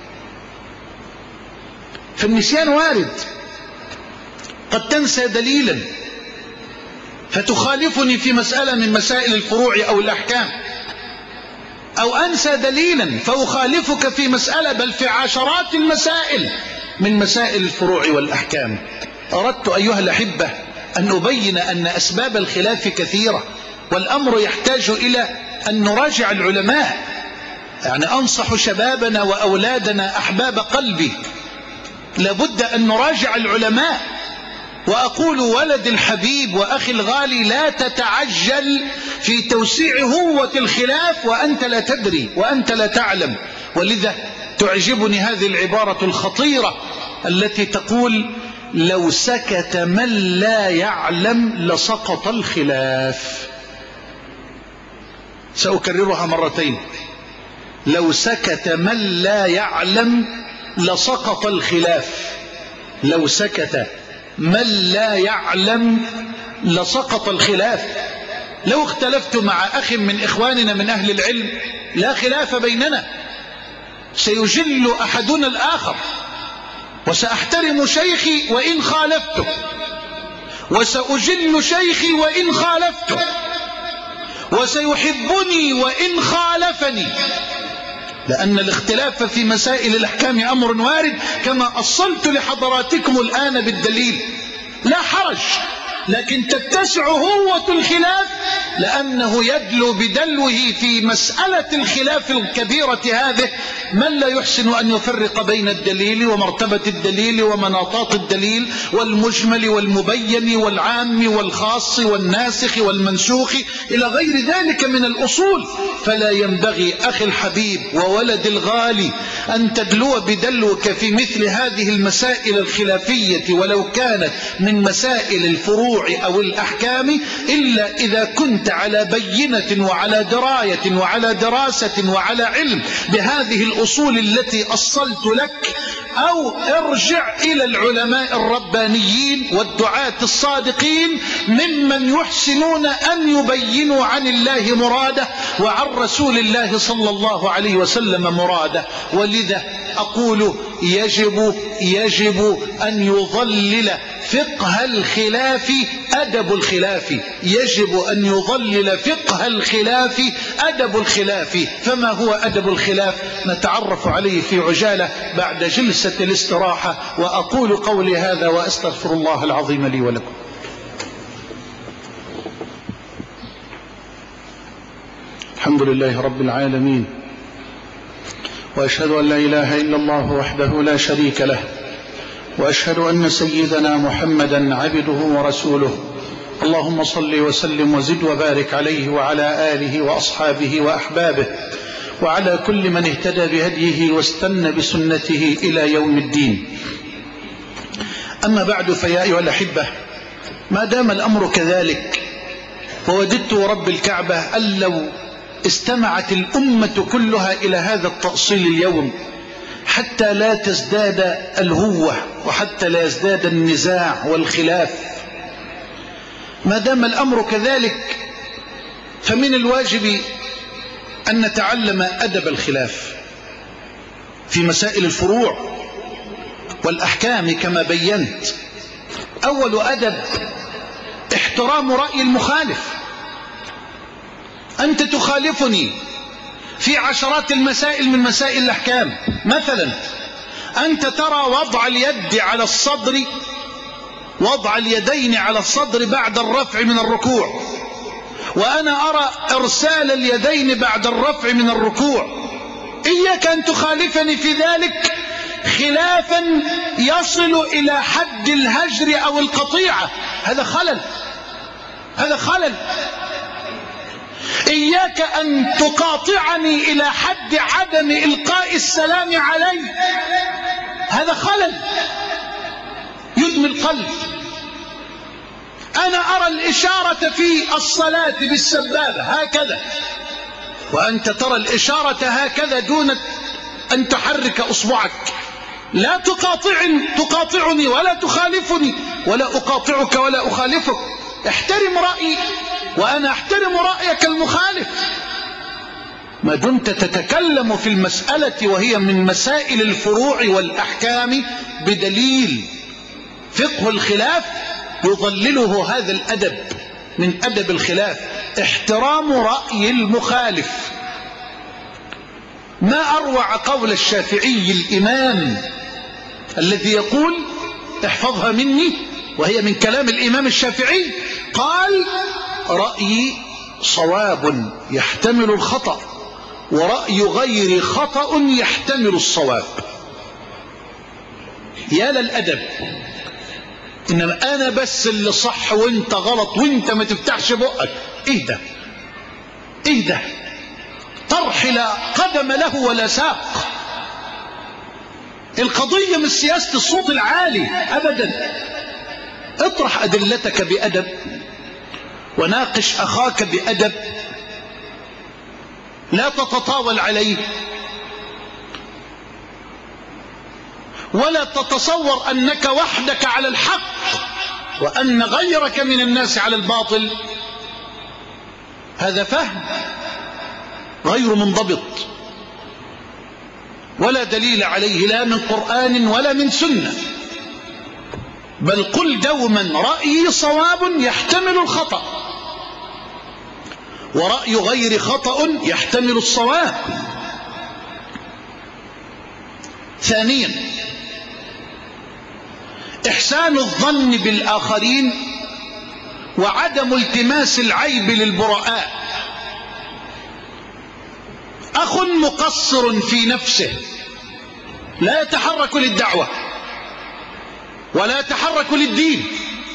فالنسيان وارد. قد تنسى دليلا فتخالفني في مسألة من مسائل الفروع أو الأحكام، أو أنسى دليلا فأخالفك في مسألة، بل في عشرات المسائل من مسائل الفروع والأحكام. أردت أيها الأحبة أن أبين أن أسباب الخلاف كثيرة، والأمر يحتاج إلى أن نراجع العلماء. يعني أنصح شبابنا وأولادنا أحباب قلبي، لابد أن نراجع العلماء. وأقول ولد الحبيب وأخي الغالي، لا تتعجل في توسيع هوة الخلاف وأنت لا تدري وأنت لا تعلم. ولذا تعجبني هذه العبارة الخطيرة التي تقول: لو سكت من لا يعلم لسقط الخلاف. سأكررها مرتين: لو سكت من لا يعلم لسقط الخلاف. لو سكت من لا يعلم لسقط الخلاف. لو اختلفت مع أخ من إخواننا من أهل العلم لا خلاف بيننا، سيجل أحدنا الآخر، وسأحترم شيخي وإن خالفته، وسأجل شيخي وإن خالفته، وسيحبني وإن خالفني، لأن الاختلاف في مسائل الأحكام أمر وارد كما أصلت لحضراتكم الآن بالدليل. لا حرج، لكن تتسع هوة الخلاف لأنه يدلو بدلوه في مسألة الخلاف الكبيرة هذه من لا يحسن أن يفرق بين الدليل ومرتبة الدليل ومناطات الدليل والمجمل والمبين والعام والخاص والناسخ والمنسوخ إلى غير ذلك من الأصول. فلا ينبغي أخي الحبيب وولد الغالي أن تدلو بدلوك في مثل هذه المسائل الخلافية ولو كانت من مسائل الفروع أو الأحكام، إلا إذا كنت على بينة وعلى دراية وعلى دراسة وعلى علم بهذه الأصول التي أصلت لك، أو ارجع إلى العلماء الربانيين والدعاة الصادقين ممن يحسنون أن يبينوا عن الله مراده وعن رسول الله صلى الله عليه وسلم مراده. ولذا أقول يجب يجب أن يظلل فقه الخلاف أدب الخلاف، يجب أن يظلل فقه الخلاف أدب الخلاف. فما هو أدب الخلاف؟ نتعرف عليه في عجالة بعد جلسة الاستراحة. وأقول قولي هذا وأستغفر الله العظيم لي ولكم. الحمد لله رب العالمين، وأشهد أن لا إله إلا الله وحده لا شريك له، وأشهد أن سيدنا محمدا عبده ورسوله. اللهم صل وسلم وزد وبارك عليه وعلى آله وأصحابه وأحبابه وعلى كل من اهتدى بهديه واستنى بسنته إلى يوم الدين. أما بعد، فيا أيها الأحبة، ما دام الأمر كذلك، ووددت رب الكعبة أن لو استمعت الأمة كلها إلى هذا التأصيل اليوم حتى لا تزداد الهوة وحتى لا يزداد النزاع والخلاف. ما دام الأمر كذلك، فمن الواجب أن نتعلم أدب الخلاف في مسائل الفروع والأحكام كما بينت. أول أدب احترام رأي المخالف. أنت تخالفني في عشرات المسائل من مسائل الأحكام. مثلا أنت ترى وضع اليد على الصدر، وضع اليدين على الصدر بعد الرفع من الركوع، وأنا أرى إرسال اليدين بعد الرفع من الركوع. إياك أن تخالفني في ذلك خلافا يصل إلى حد الهجر أو القطيعة. هذا خلل، هذا خلل. إياك أن تقاطعني إلى حد عدم إلقاء السلام علي. هذا خلل يدمي القلب. أنا أرى الإشارة في الصلاة بالسبابة هكذا، وأنت ترى الإشارة هكذا دون أن تحرك أصبعك. لا تقاطعني تقاطعني ولا تخالفني، ولا أقاطعك ولا أخالفك. احترم رأيي وأنا أحترم رأيك المخالف. ما دمت تتكلم في المسألة وهي من مسائل الفروع والأحكام بدليل، فقه الخلاف يظلله هذا الأدب من أدب الخلاف، احترام رأي المخالف. ما أروع قول الشافعي الإمام الذي يقول، احفظها مني وهي من كلام الإمام الشافعي، قال: رأيي صواب يحتمل الخطأ، ورأي غير خطأ يحتمل الصواب. يا للأدب، إنما أنا بس اللي صح وإنت غلط وإنت ما تفتحش بقك. إيه ده؟ إيه ده؟ طرح لا قدم له ولا ساق. القضية مش سياسة الصوت العالي أبدا. اطرح أدلتك بأدب، وناقش أخاك بأدب، لا تتطاول عليه، ولا تتصور أنك وحدك على الحق وأن غيرك من الناس على الباطل. هذا فهم غير منضبط ولا دليل عليه لا من قرآن ولا من سنة. بل قل دوما رأيي صواب يحتمل الخطأ، ورأي غير خطأ يحتمل الصواب. ثانيا، إحسان الظن بالآخرين وعدم التماس العيب للبراء. أخ مقصر في نفسه لا يتحرك للدعوة ولا يتحرك للدين،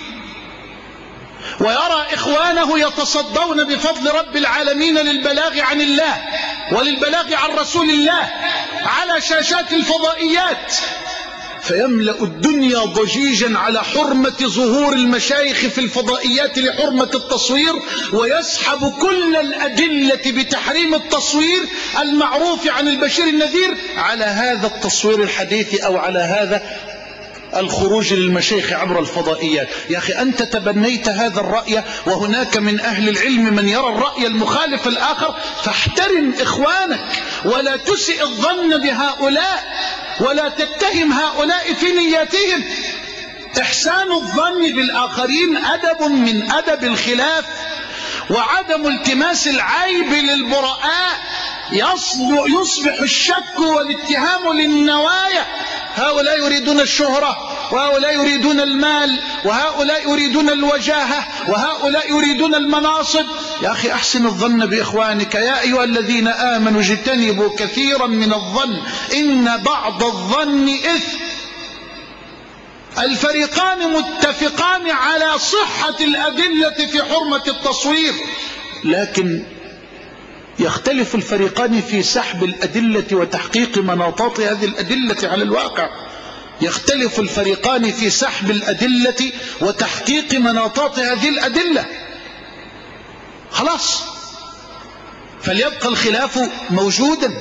ويرى إخوانه يتصدون بفضل رب العالمين للبلاغ عن الله وللبلاغ عن رسول الله على شاشات الفضائيات، فيملأ الدنيا ضجيجا على حرمة ظهور المشايخ في الفضائيات لحرمة التصوير، ويسحب كل الأدلة بتحريم التصوير المعروف عن البشير النذير على هذا التصوير الحديث أو على هذا الخروج للمشايخ عبر الفضائيات. يا أخي أنت تبنيت هذا الرأي، وهناك من أهل العلم من يرى الرأي المخالف الآخر، فاحترم إخوانك ولا تسئ الظن بهؤلاء ولا تتهم هؤلاء في نياتهم. إحسان الظن بالآخرين أدب من أدب الخلاف، وعدم التماس العيب للبراء يصبح الشك والاتهام للنوايا. هؤلاء يريدون الشهرة، وهؤلاء يريدون المال، وهؤلاء يريدون الوجاهة، وهؤلاء يريدون المناصب. يا أخي أحسن الظن بإخوانك. يا أيها الذين آمنوا اجتنبوا كثيرا من الظن إن بعض الظن إثم. الفريقان متفقان على صحة الأدلة في حرمة التصوير، لكن يختلف الفريقان في سحب الأدلة وتحقيق مناطات هذه الأدلة على الواقع. يختلف الفريقان في سحب الأدلة وتحقيق مناطات هذه الأدلة. خلاص، فليبقى الخلاف موجودا،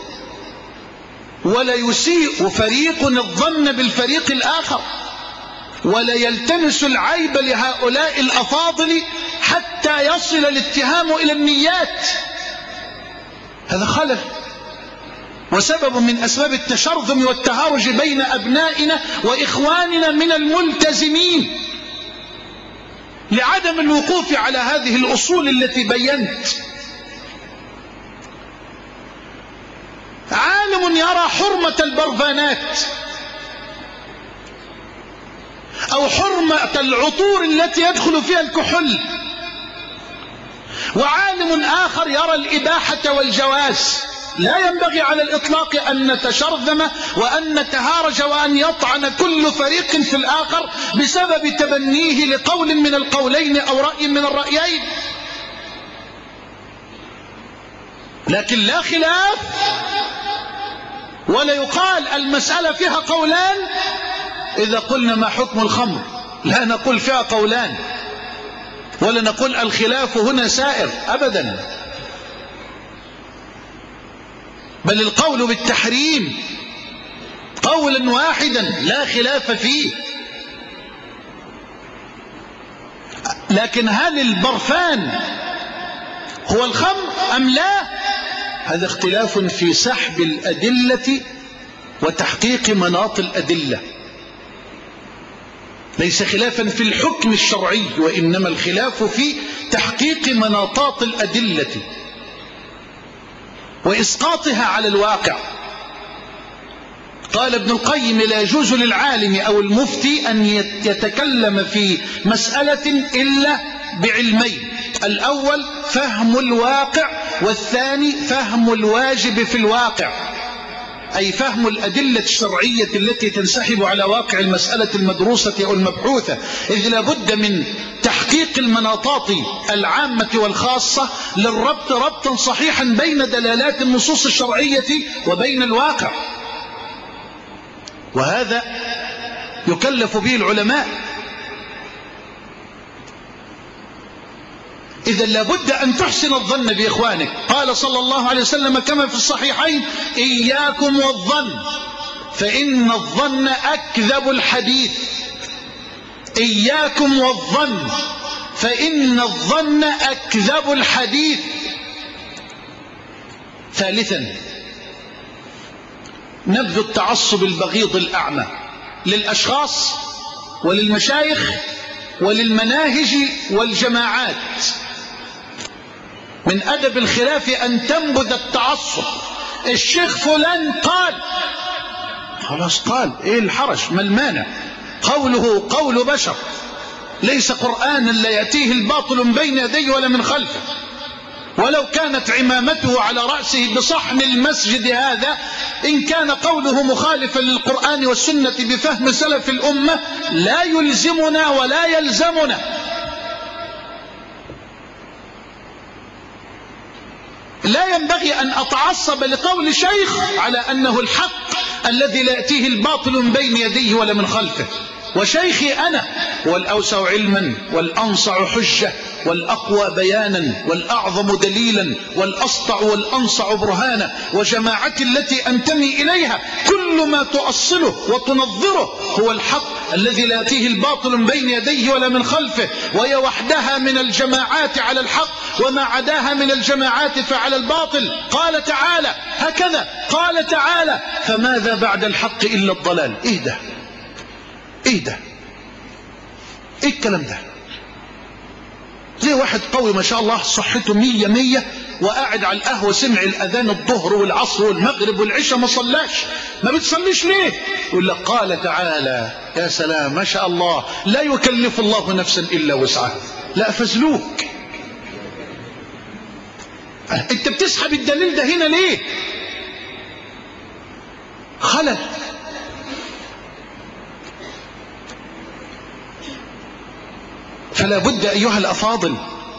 ولا يسيء فريق الظن بالفريق الآخر، ولا يلتمس العيب لهؤلاء الأفاضل حتى يصل الاتهام إلى النيات. هذا خلل وسبب من أسباب التشرذم والتهارج بين أبنائنا وإخواننا من الملتزمين، لعدم الوقوف على هذه الأصول التي بينت. عالم يرى حرمة البرفانات أو حرمة العطور التي يدخل فيها الكحول، وعالم آخر يرى الإباحة والجواز. لا ينبغي على الإطلاق أن نتشرذم وأن نتهارج وأن يطعن كل فريق في الآخر بسبب تبنيه لقول من القولين أو رأي من الرأيين، لكن لا خلاف ولا يقال المسألة فيها قولان. إذا قلنا ما حكم الخمر لا نقول فيها قولان، ولا نقول الخلاف هنا سائر أبدا، بل القول بالتحريم قولا واحدا لا خلاف فيه. لكن هل البرفان هو الخمر أم لا؟ هذا اختلاف في سحب الأدلة وتحقيق مناط الأدلة، ليس خلافا في الحكم الشرعي، وإنما الخلاف في تحقيق مناطات الأدلة وإسقاطها على الواقع. قال ابن القيم: لا يجوز للعالم أو المفتي أن يتكلم في مسألة إلا بعلمين: الأول فهم الواقع والثاني فهم الواجب في الواقع، أي فهم الأدلة الشرعية التي تنسحب على واقع المسألة المدروسة أو المبحوثة، إذ لا بد من تحقيق المناطات العامة والخاصة للربط ربطا صحيحا بين دلالات النصوص الشرعية وبين الواقع، وهذا يكلف به العلماء. إذا لابد أن تحسن الظن بإخوانك. قال صلى الله عليه وسلم كما في الصحيحين: إياكم والظن فإن الظن أكذب الحديث. إياكم والظن فإن الظن أكذب الحديث. ثالثا، نبذ التعصب البغيض الأعمى للأشخاص وللمشايخ وللمناهج والجماعات. من أدب الخلاف أن تنبذ التعصب. الشيخ فلان قال، خلاص قال، إيه الحرج؟ ما المانع؟ قوله قول بشر، ليس قرآنا لا يأتيه الباطل من بين يديه ولا من خلفه. ولو كانت عمامته على رأسه بصحن المسجد هذا، إن كان قوله مخالفا للقرآن والسنة بفهم سلف الأمة لا يلزمنا ولا يلزمنا. لا ينبغي أن أتعصب لقول شيخ على أنه الحق الذي لا يأتيه الباطل من بين يديه ولا من خلفه. وشيخي أنا هو الأوسع علما والأنصع حجة والأقوى بيانا والأعظم دليلا والأسطع والأنصع برهانا، وجماعتي التي أنتمي إليها كل ما تؤصله وتنظره هو الحق الذي لا يأتيه الباطل من بين يديه ولا من خلفه، وهي وحدها من الجماعات على الحق، وما عداها من الجماعات فعلى الباطل. قال تعالى هكذا، قال تعالى: فماذا بعد الحق إلا الضلال. إيه ده؟ إيه ده؟ إيه الكلام ده؟ زي واحد قوي ما شاء الله صحته مية مية وقاعد على القهوة سمع الأذان الظهر والعصر والمغرب والعشاء ما صلاش. ما بتصليش ليه؟ يقول لك قال تعالى. يا سلام ما شاء الله، لا يكلف الله نفسا إلا وسعها. لا فزلوك، انت بتسحب الدليل ده هنا ليه؟ خلل. فلا بد أيها الأفاضل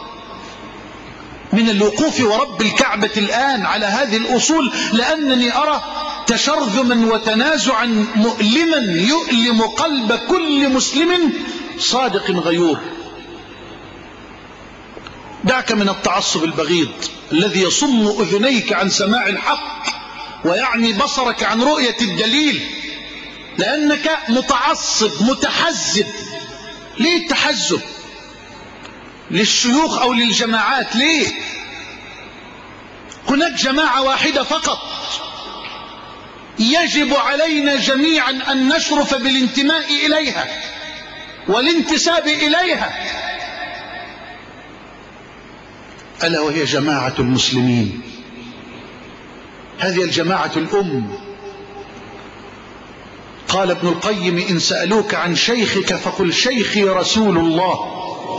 من الوقوف ورب الكعبة الآن على هذه الأصول، لأنني أرى تشرذما وتنازعا مؤلما يؤلم قلب كل مسلم صادق غيور. دعك من التعصب البغيض الذي يصم أذنيك عن سماع الحق ويعني بصرك عن رؤية الدليل، لأنك متعصب متحزب. ليه التحزب؟ للشيوخ أو للجماعات؟ ليه؟ هناك جماعة واحدة فقط يجب علينا جميعا أن نشرف بالانتماء إليها والانتساب إليها، ألا وهي جماعة المسلمين. هذه الجماعة الأم. قال ابن القيم: إن سألوك عن شيخك فقل شيخي رسول الله،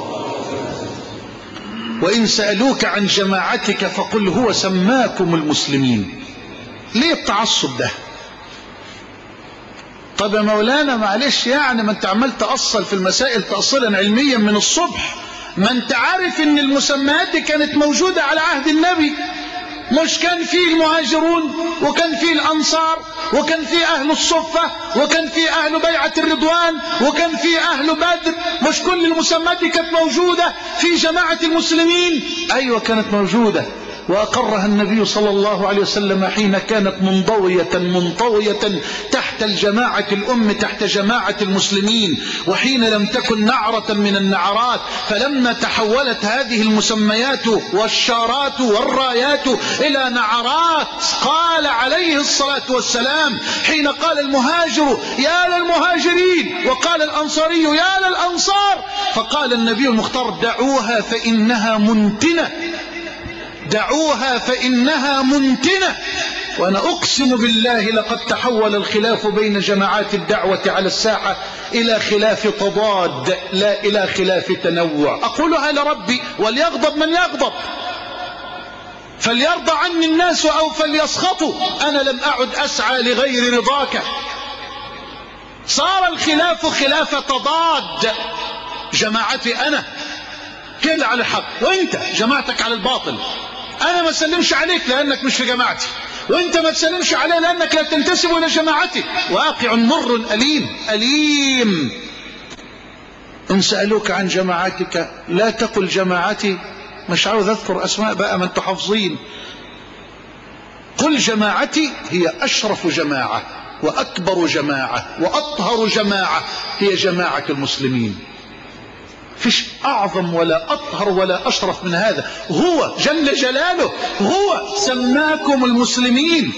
وإن سألوك عن جماعتك فقل هو سماكم المسلمين. ليه التعصب ده؟ طب يا مولانا معلش، يعني ما انت عمال تأصل في المسائل تأصيلا علميا من الصبح، ما انت عارف ان المسميات دي كانت موجودة على عهد النبي. مش كان فيه المهاجرون وكان فيه الأنصار وكان فيه أهل الصفة وكان فيه أهل بيعة الرضوان وكان فيه أهل بدر؟ مش كل المسميات دي كانت موجودة في جماعة المسلمين؟ أيوة كانت موجودة، وأقرها النبي صلى الله عليه وسلم حين كانت منضوية منطوية تحت الجماعة الأم، تحت جماعة المسلمين، وحين لم تكن نعرة من النعرات. فلما تحولت هذه المسميات والشارات والرايات إلى نعرات، قال عليه الصلاة والسلام حين قال المهاجر يا للمهاجرين وقال الأنصاري يا للأنصار، فقال النبي المختار: دعوها فإنها منتنة، دعوها فإنها منتنة. وأنا أقسم بالله لقد تحول الخلاف بين جماعات الدعوة على الساحة إلى خلاف تضاد لا إلى خلاف تنوع. أقولها لربي وليغضب من يغضب، فليرضى عني الناس أو فليسخطوا، أنا لم أعد أسعى لغير رضاك. صار الخلاف خلاف تضاد، جماعتي أنا كل على الحق وانت جماعتك على الباطل، أنا ما أسلمش عليك لأنك مش في جماعتي، وانت ما تسلمش عليه لأنك لا تنتسب إلى جماعتي. واقع مر أليم أليم. إن سألوك عن جماعتك لا تقل جماعتي، مش عاوز أذكر أسماء بقى من تحفظين، قل جماعتي هي أشرف جماعة وأكبر جماعة وأطهر جماعة، هي جماعة المسلمين. فيش أعظم ولا أطهر ولا أشرف من هذا. هو جل جلاله هو سماكم المسلمين.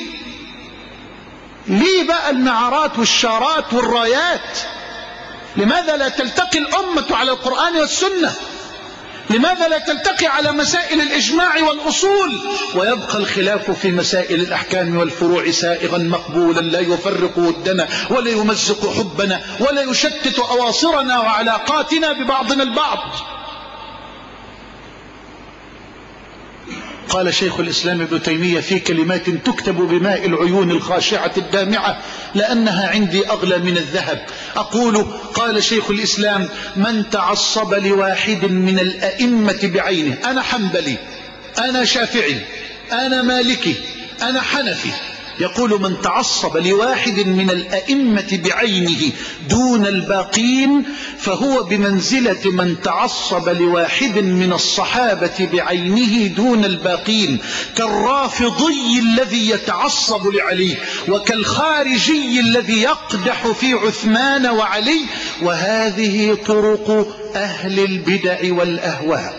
ليه بقى النعرات والشارات والرايات؟ لماذا لا تلتقي الأمة على القرآن والسنة؟ لماذا لا تلتقي على مسائل الإجماع والأصول؟ ويبقى الخلاف في مسائل الأحكام والفروع سائغا مقبولا، لا يفرق ودنا ولا يمزق حبنا ولا يشتت أواصرنا وعلاقاتنا ببعضنا البعض. قال شيخ الإسلام ابن تيمية في كلمات تكتب بماء العيون الخاشعة الدامعة لأنها عندي أغلى من الذهب، أقول: قال شيخ الإسلام: من تعصب لواحد من الأئمة بعينه، أنا حنبلي، أنا شافعي، أنا مالكي، أنا حنفي، يقول: من تعصب لواحد من الأئمة بعينه دون الباقين فهو بمنزلة من تعصب لواحد من الصحابة بعينه دون الباقين، كالرافضي الذي يتعصب لعلي، وكالخارجي الذي يقدح في عثمان وعلي. وهذه طرق أهل البدع والأهواء.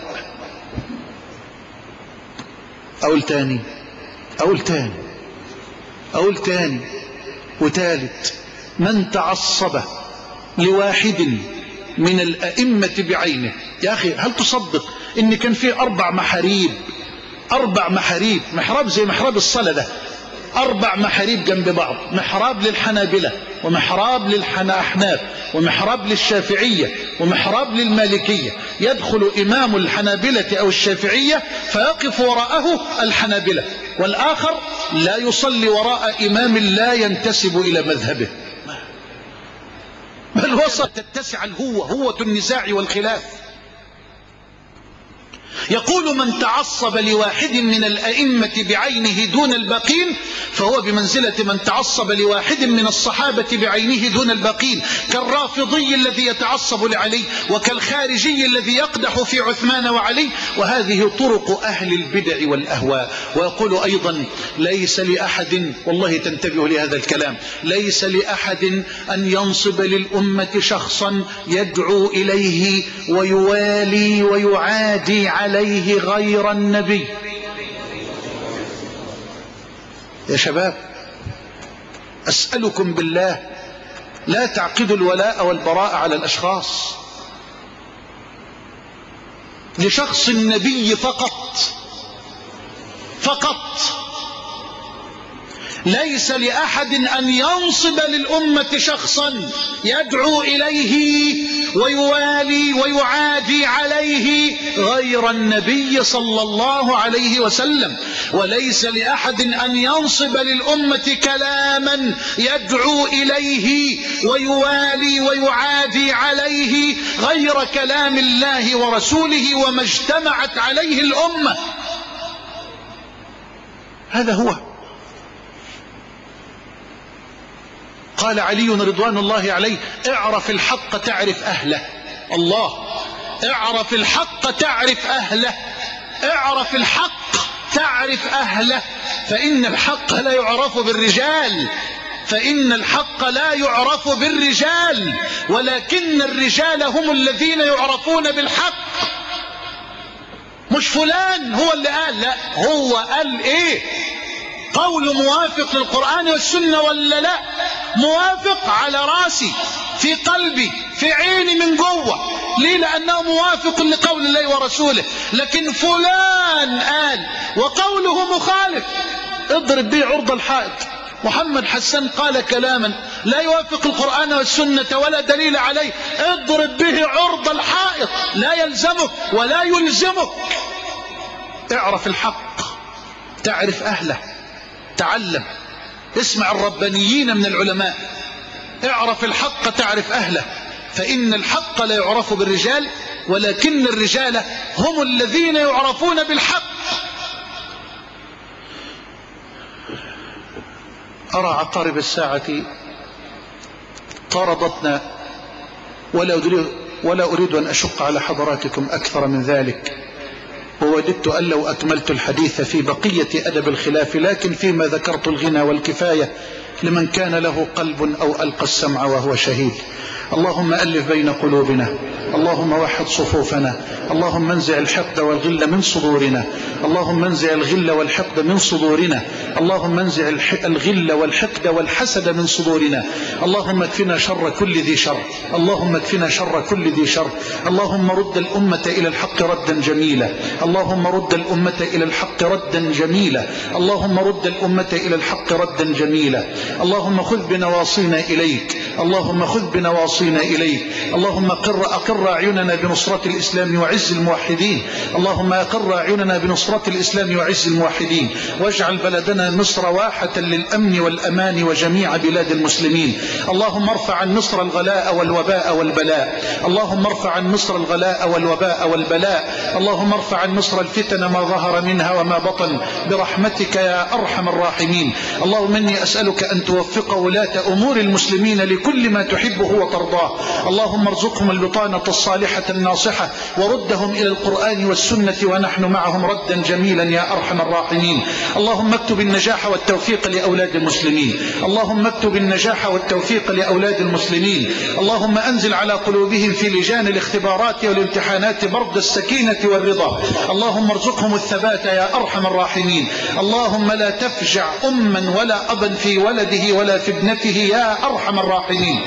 أقول تاني أقول تاني أقول تاني وتالت: من تعصب لواحد من الأئمة بعينه. يا أخي، هل تصدق إن كان في أربع محاريب أربع محاريب محراب زي محراب الصلاة ده، أربع محاريب جنب بعض، محراب للحنابلة ومحراب للأحناف ومحراب للشافعية ومحراب للمالكية، يدخل إمام الحنابلة أو الشافعية فيقف وراءه الحنابلة، والآخر لا يصلي وراء إمام لا ينتسب إلى مذهبه، بل وسط تتسع الهوة هوة النزاع والخلاف. يقول: من تعصب لواحد من الأئمة بعينه دون الباقين فهو بمنزلة من تعصب لواحد من الصحابة بعينه دون الباقين، كالرافضي الذي يتعصب لعلي، وكالخارجي الذي يقدح في عثمان وعلي. وهذه طرق أهل البدع والأهواء. ويقول أيضا: ليس لأحد، والله تنتبه لهذا الكلام، ليس لأحد أن ينصب للأمة شخصا يدعو إليه ويوالي ويعادي عليه غير النبي. يا شباب، أسألكم بالله لا تعقدوا الولاء والبراء على الأشخاص، لشخص النبي فقط فقط. ليس لأحد أن ينصب للأمة شخصا يدعو إليه ويوالي ويعادي عليه غير النبي صلى الله عليه وسلم. وليس لأحد أن ينصب للأمة كلاما يدعو إليه ويوالي ويعادي عليه غير كلام الله ورسوله وما اجتمعت عليه الأمة. هذا هو. قال علي رضوان الله عليه: اعرف الحق تعرف أهله. الله، اعرف الحق تعرف أهله، اعرف الحق تعرف أهله، فإن الحق لا يعرف بالرجال، فإن الحق لا يعرف بالرجال، ولكن الرجال هم الذين يعرفون بالحق. مش فلان هو اللي قال، لا، هو قال ايه؟ قول موافق للقرآن والسنة ولا لا؟ موافق على راسي، في قلبي، في عيني، من جوه. ليه؟ لأنه موافق لقول الله ورسوله. لكن فلان قال وقوله مخالف، اضرب به عرض الحائط. محمد حسن قال كلاما لا يوافق القرآن والسنة ولا دليل عليه، اضرب به عرض الحائط، لا يلزمك ولا يلزمك. اعرف الحق تعرف أهله، تعلم، اسمع الربانيين من العلماء، اعرف الحق تعرف أهله، فإن الحق لا يعرف بالرجال ولكن الرجال هم الذين يعرفون بالحق. أرى عقارب الساعة طاردتنا ولا أريد, ولا أريد أن أشق على حضراتكم أكثر من ذلك، ووددت أن لو أكملت الحديث في بقية أدب الخلاف، لكن فيما ذكرت الغنى والكفاية لمن كان له قلب أو ألقى السمع وهو شهيد. اللهم ألف بين قلوبنا، اللهم وحد صفوفنا، اللهم انزع الحقد والغل من صدورنا، اللهم انزع الغل والحقد من صدورنا، اللهم انزع الغل والحقد والحسد من صدورنا، اللهم اكفنا شر كل ذي شر، اللهم اكفنا شر كل ذي شر، اللهم رد الأمة إلى الحق ردا جميلا، اللهم رد الأمة إلى الحق ردا جميلا، اللهم رد الأمة إلى الحق ردا جميلا، اللهم خذ بنواصينا إليك، اللهم خذ بنواصينا إليك، اللهم أقر أقر أعيننا بنصرة الإسلام وعز الموحدين، اللهم أقر أعيننا بنصرة الإسلام وعز الموحدين، واجعل بلدنا مصر واحة للأمن والأمان وجميع بلاد المسلمين. اللهم ارفع عن مصر الغلاء والوباء والبلاء، اللهم ارفع عن مصر الغلاء والوباء والبلاء، اللهم ارفع عن مصر الفتن ما ظهر منها وما بطن برحمتك يا أرحم الراحمين. اللهم إني أسألك أن توفق ولاة أمور المسلمين لكل ما تحبه وترضاه، اللهم ارزقهم البطانة الصالحة الناصحة وردهم إلى القرآن والسنة ونحن معهم ردا جميلا يا أرحم الراحمين. اللهم اكتب النجاح والتوفيق لأولاد المسلمين، اللهم اكتب النجاح والتوفيق لأولاد المسلمين، اللهم أنزل على قلوبهم في لجان الاختبارات والامتحانات برد السكينة والرضا، اللهم ارزقهم الثبات يا أرحم الراحمين. اللهم لا تفجع أما ولا أبا في ولده ولا في ابنته يا أرحم الراحمين.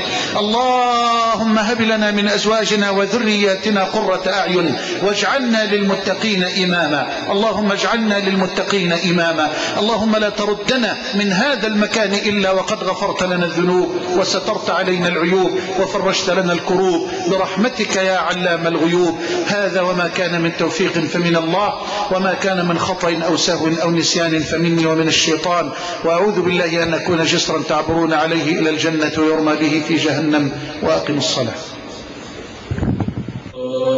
اللهم هب لنا من أزواجنا وذرياتنا قرة أعين واجعلنا للمتقين إماما، اللهم اجعلنا للمتقين إماما. اللهم لا تردنا من هذا المكان إلا وقد غفرت لنا الذنوب وسترت علينا العيوب وفرجت لنا الكروب برحمتك يا علام الغيوب. هذا وما كان من توفيق فمن الله، وما كان من خطأ أو سهو أو نسيان فمني ومن الشيطان، وأعوذ بالله أن أكون جسرا تعبرون عليه إلى الجنة ويرمى به في جهنم. وأقم الصلاة.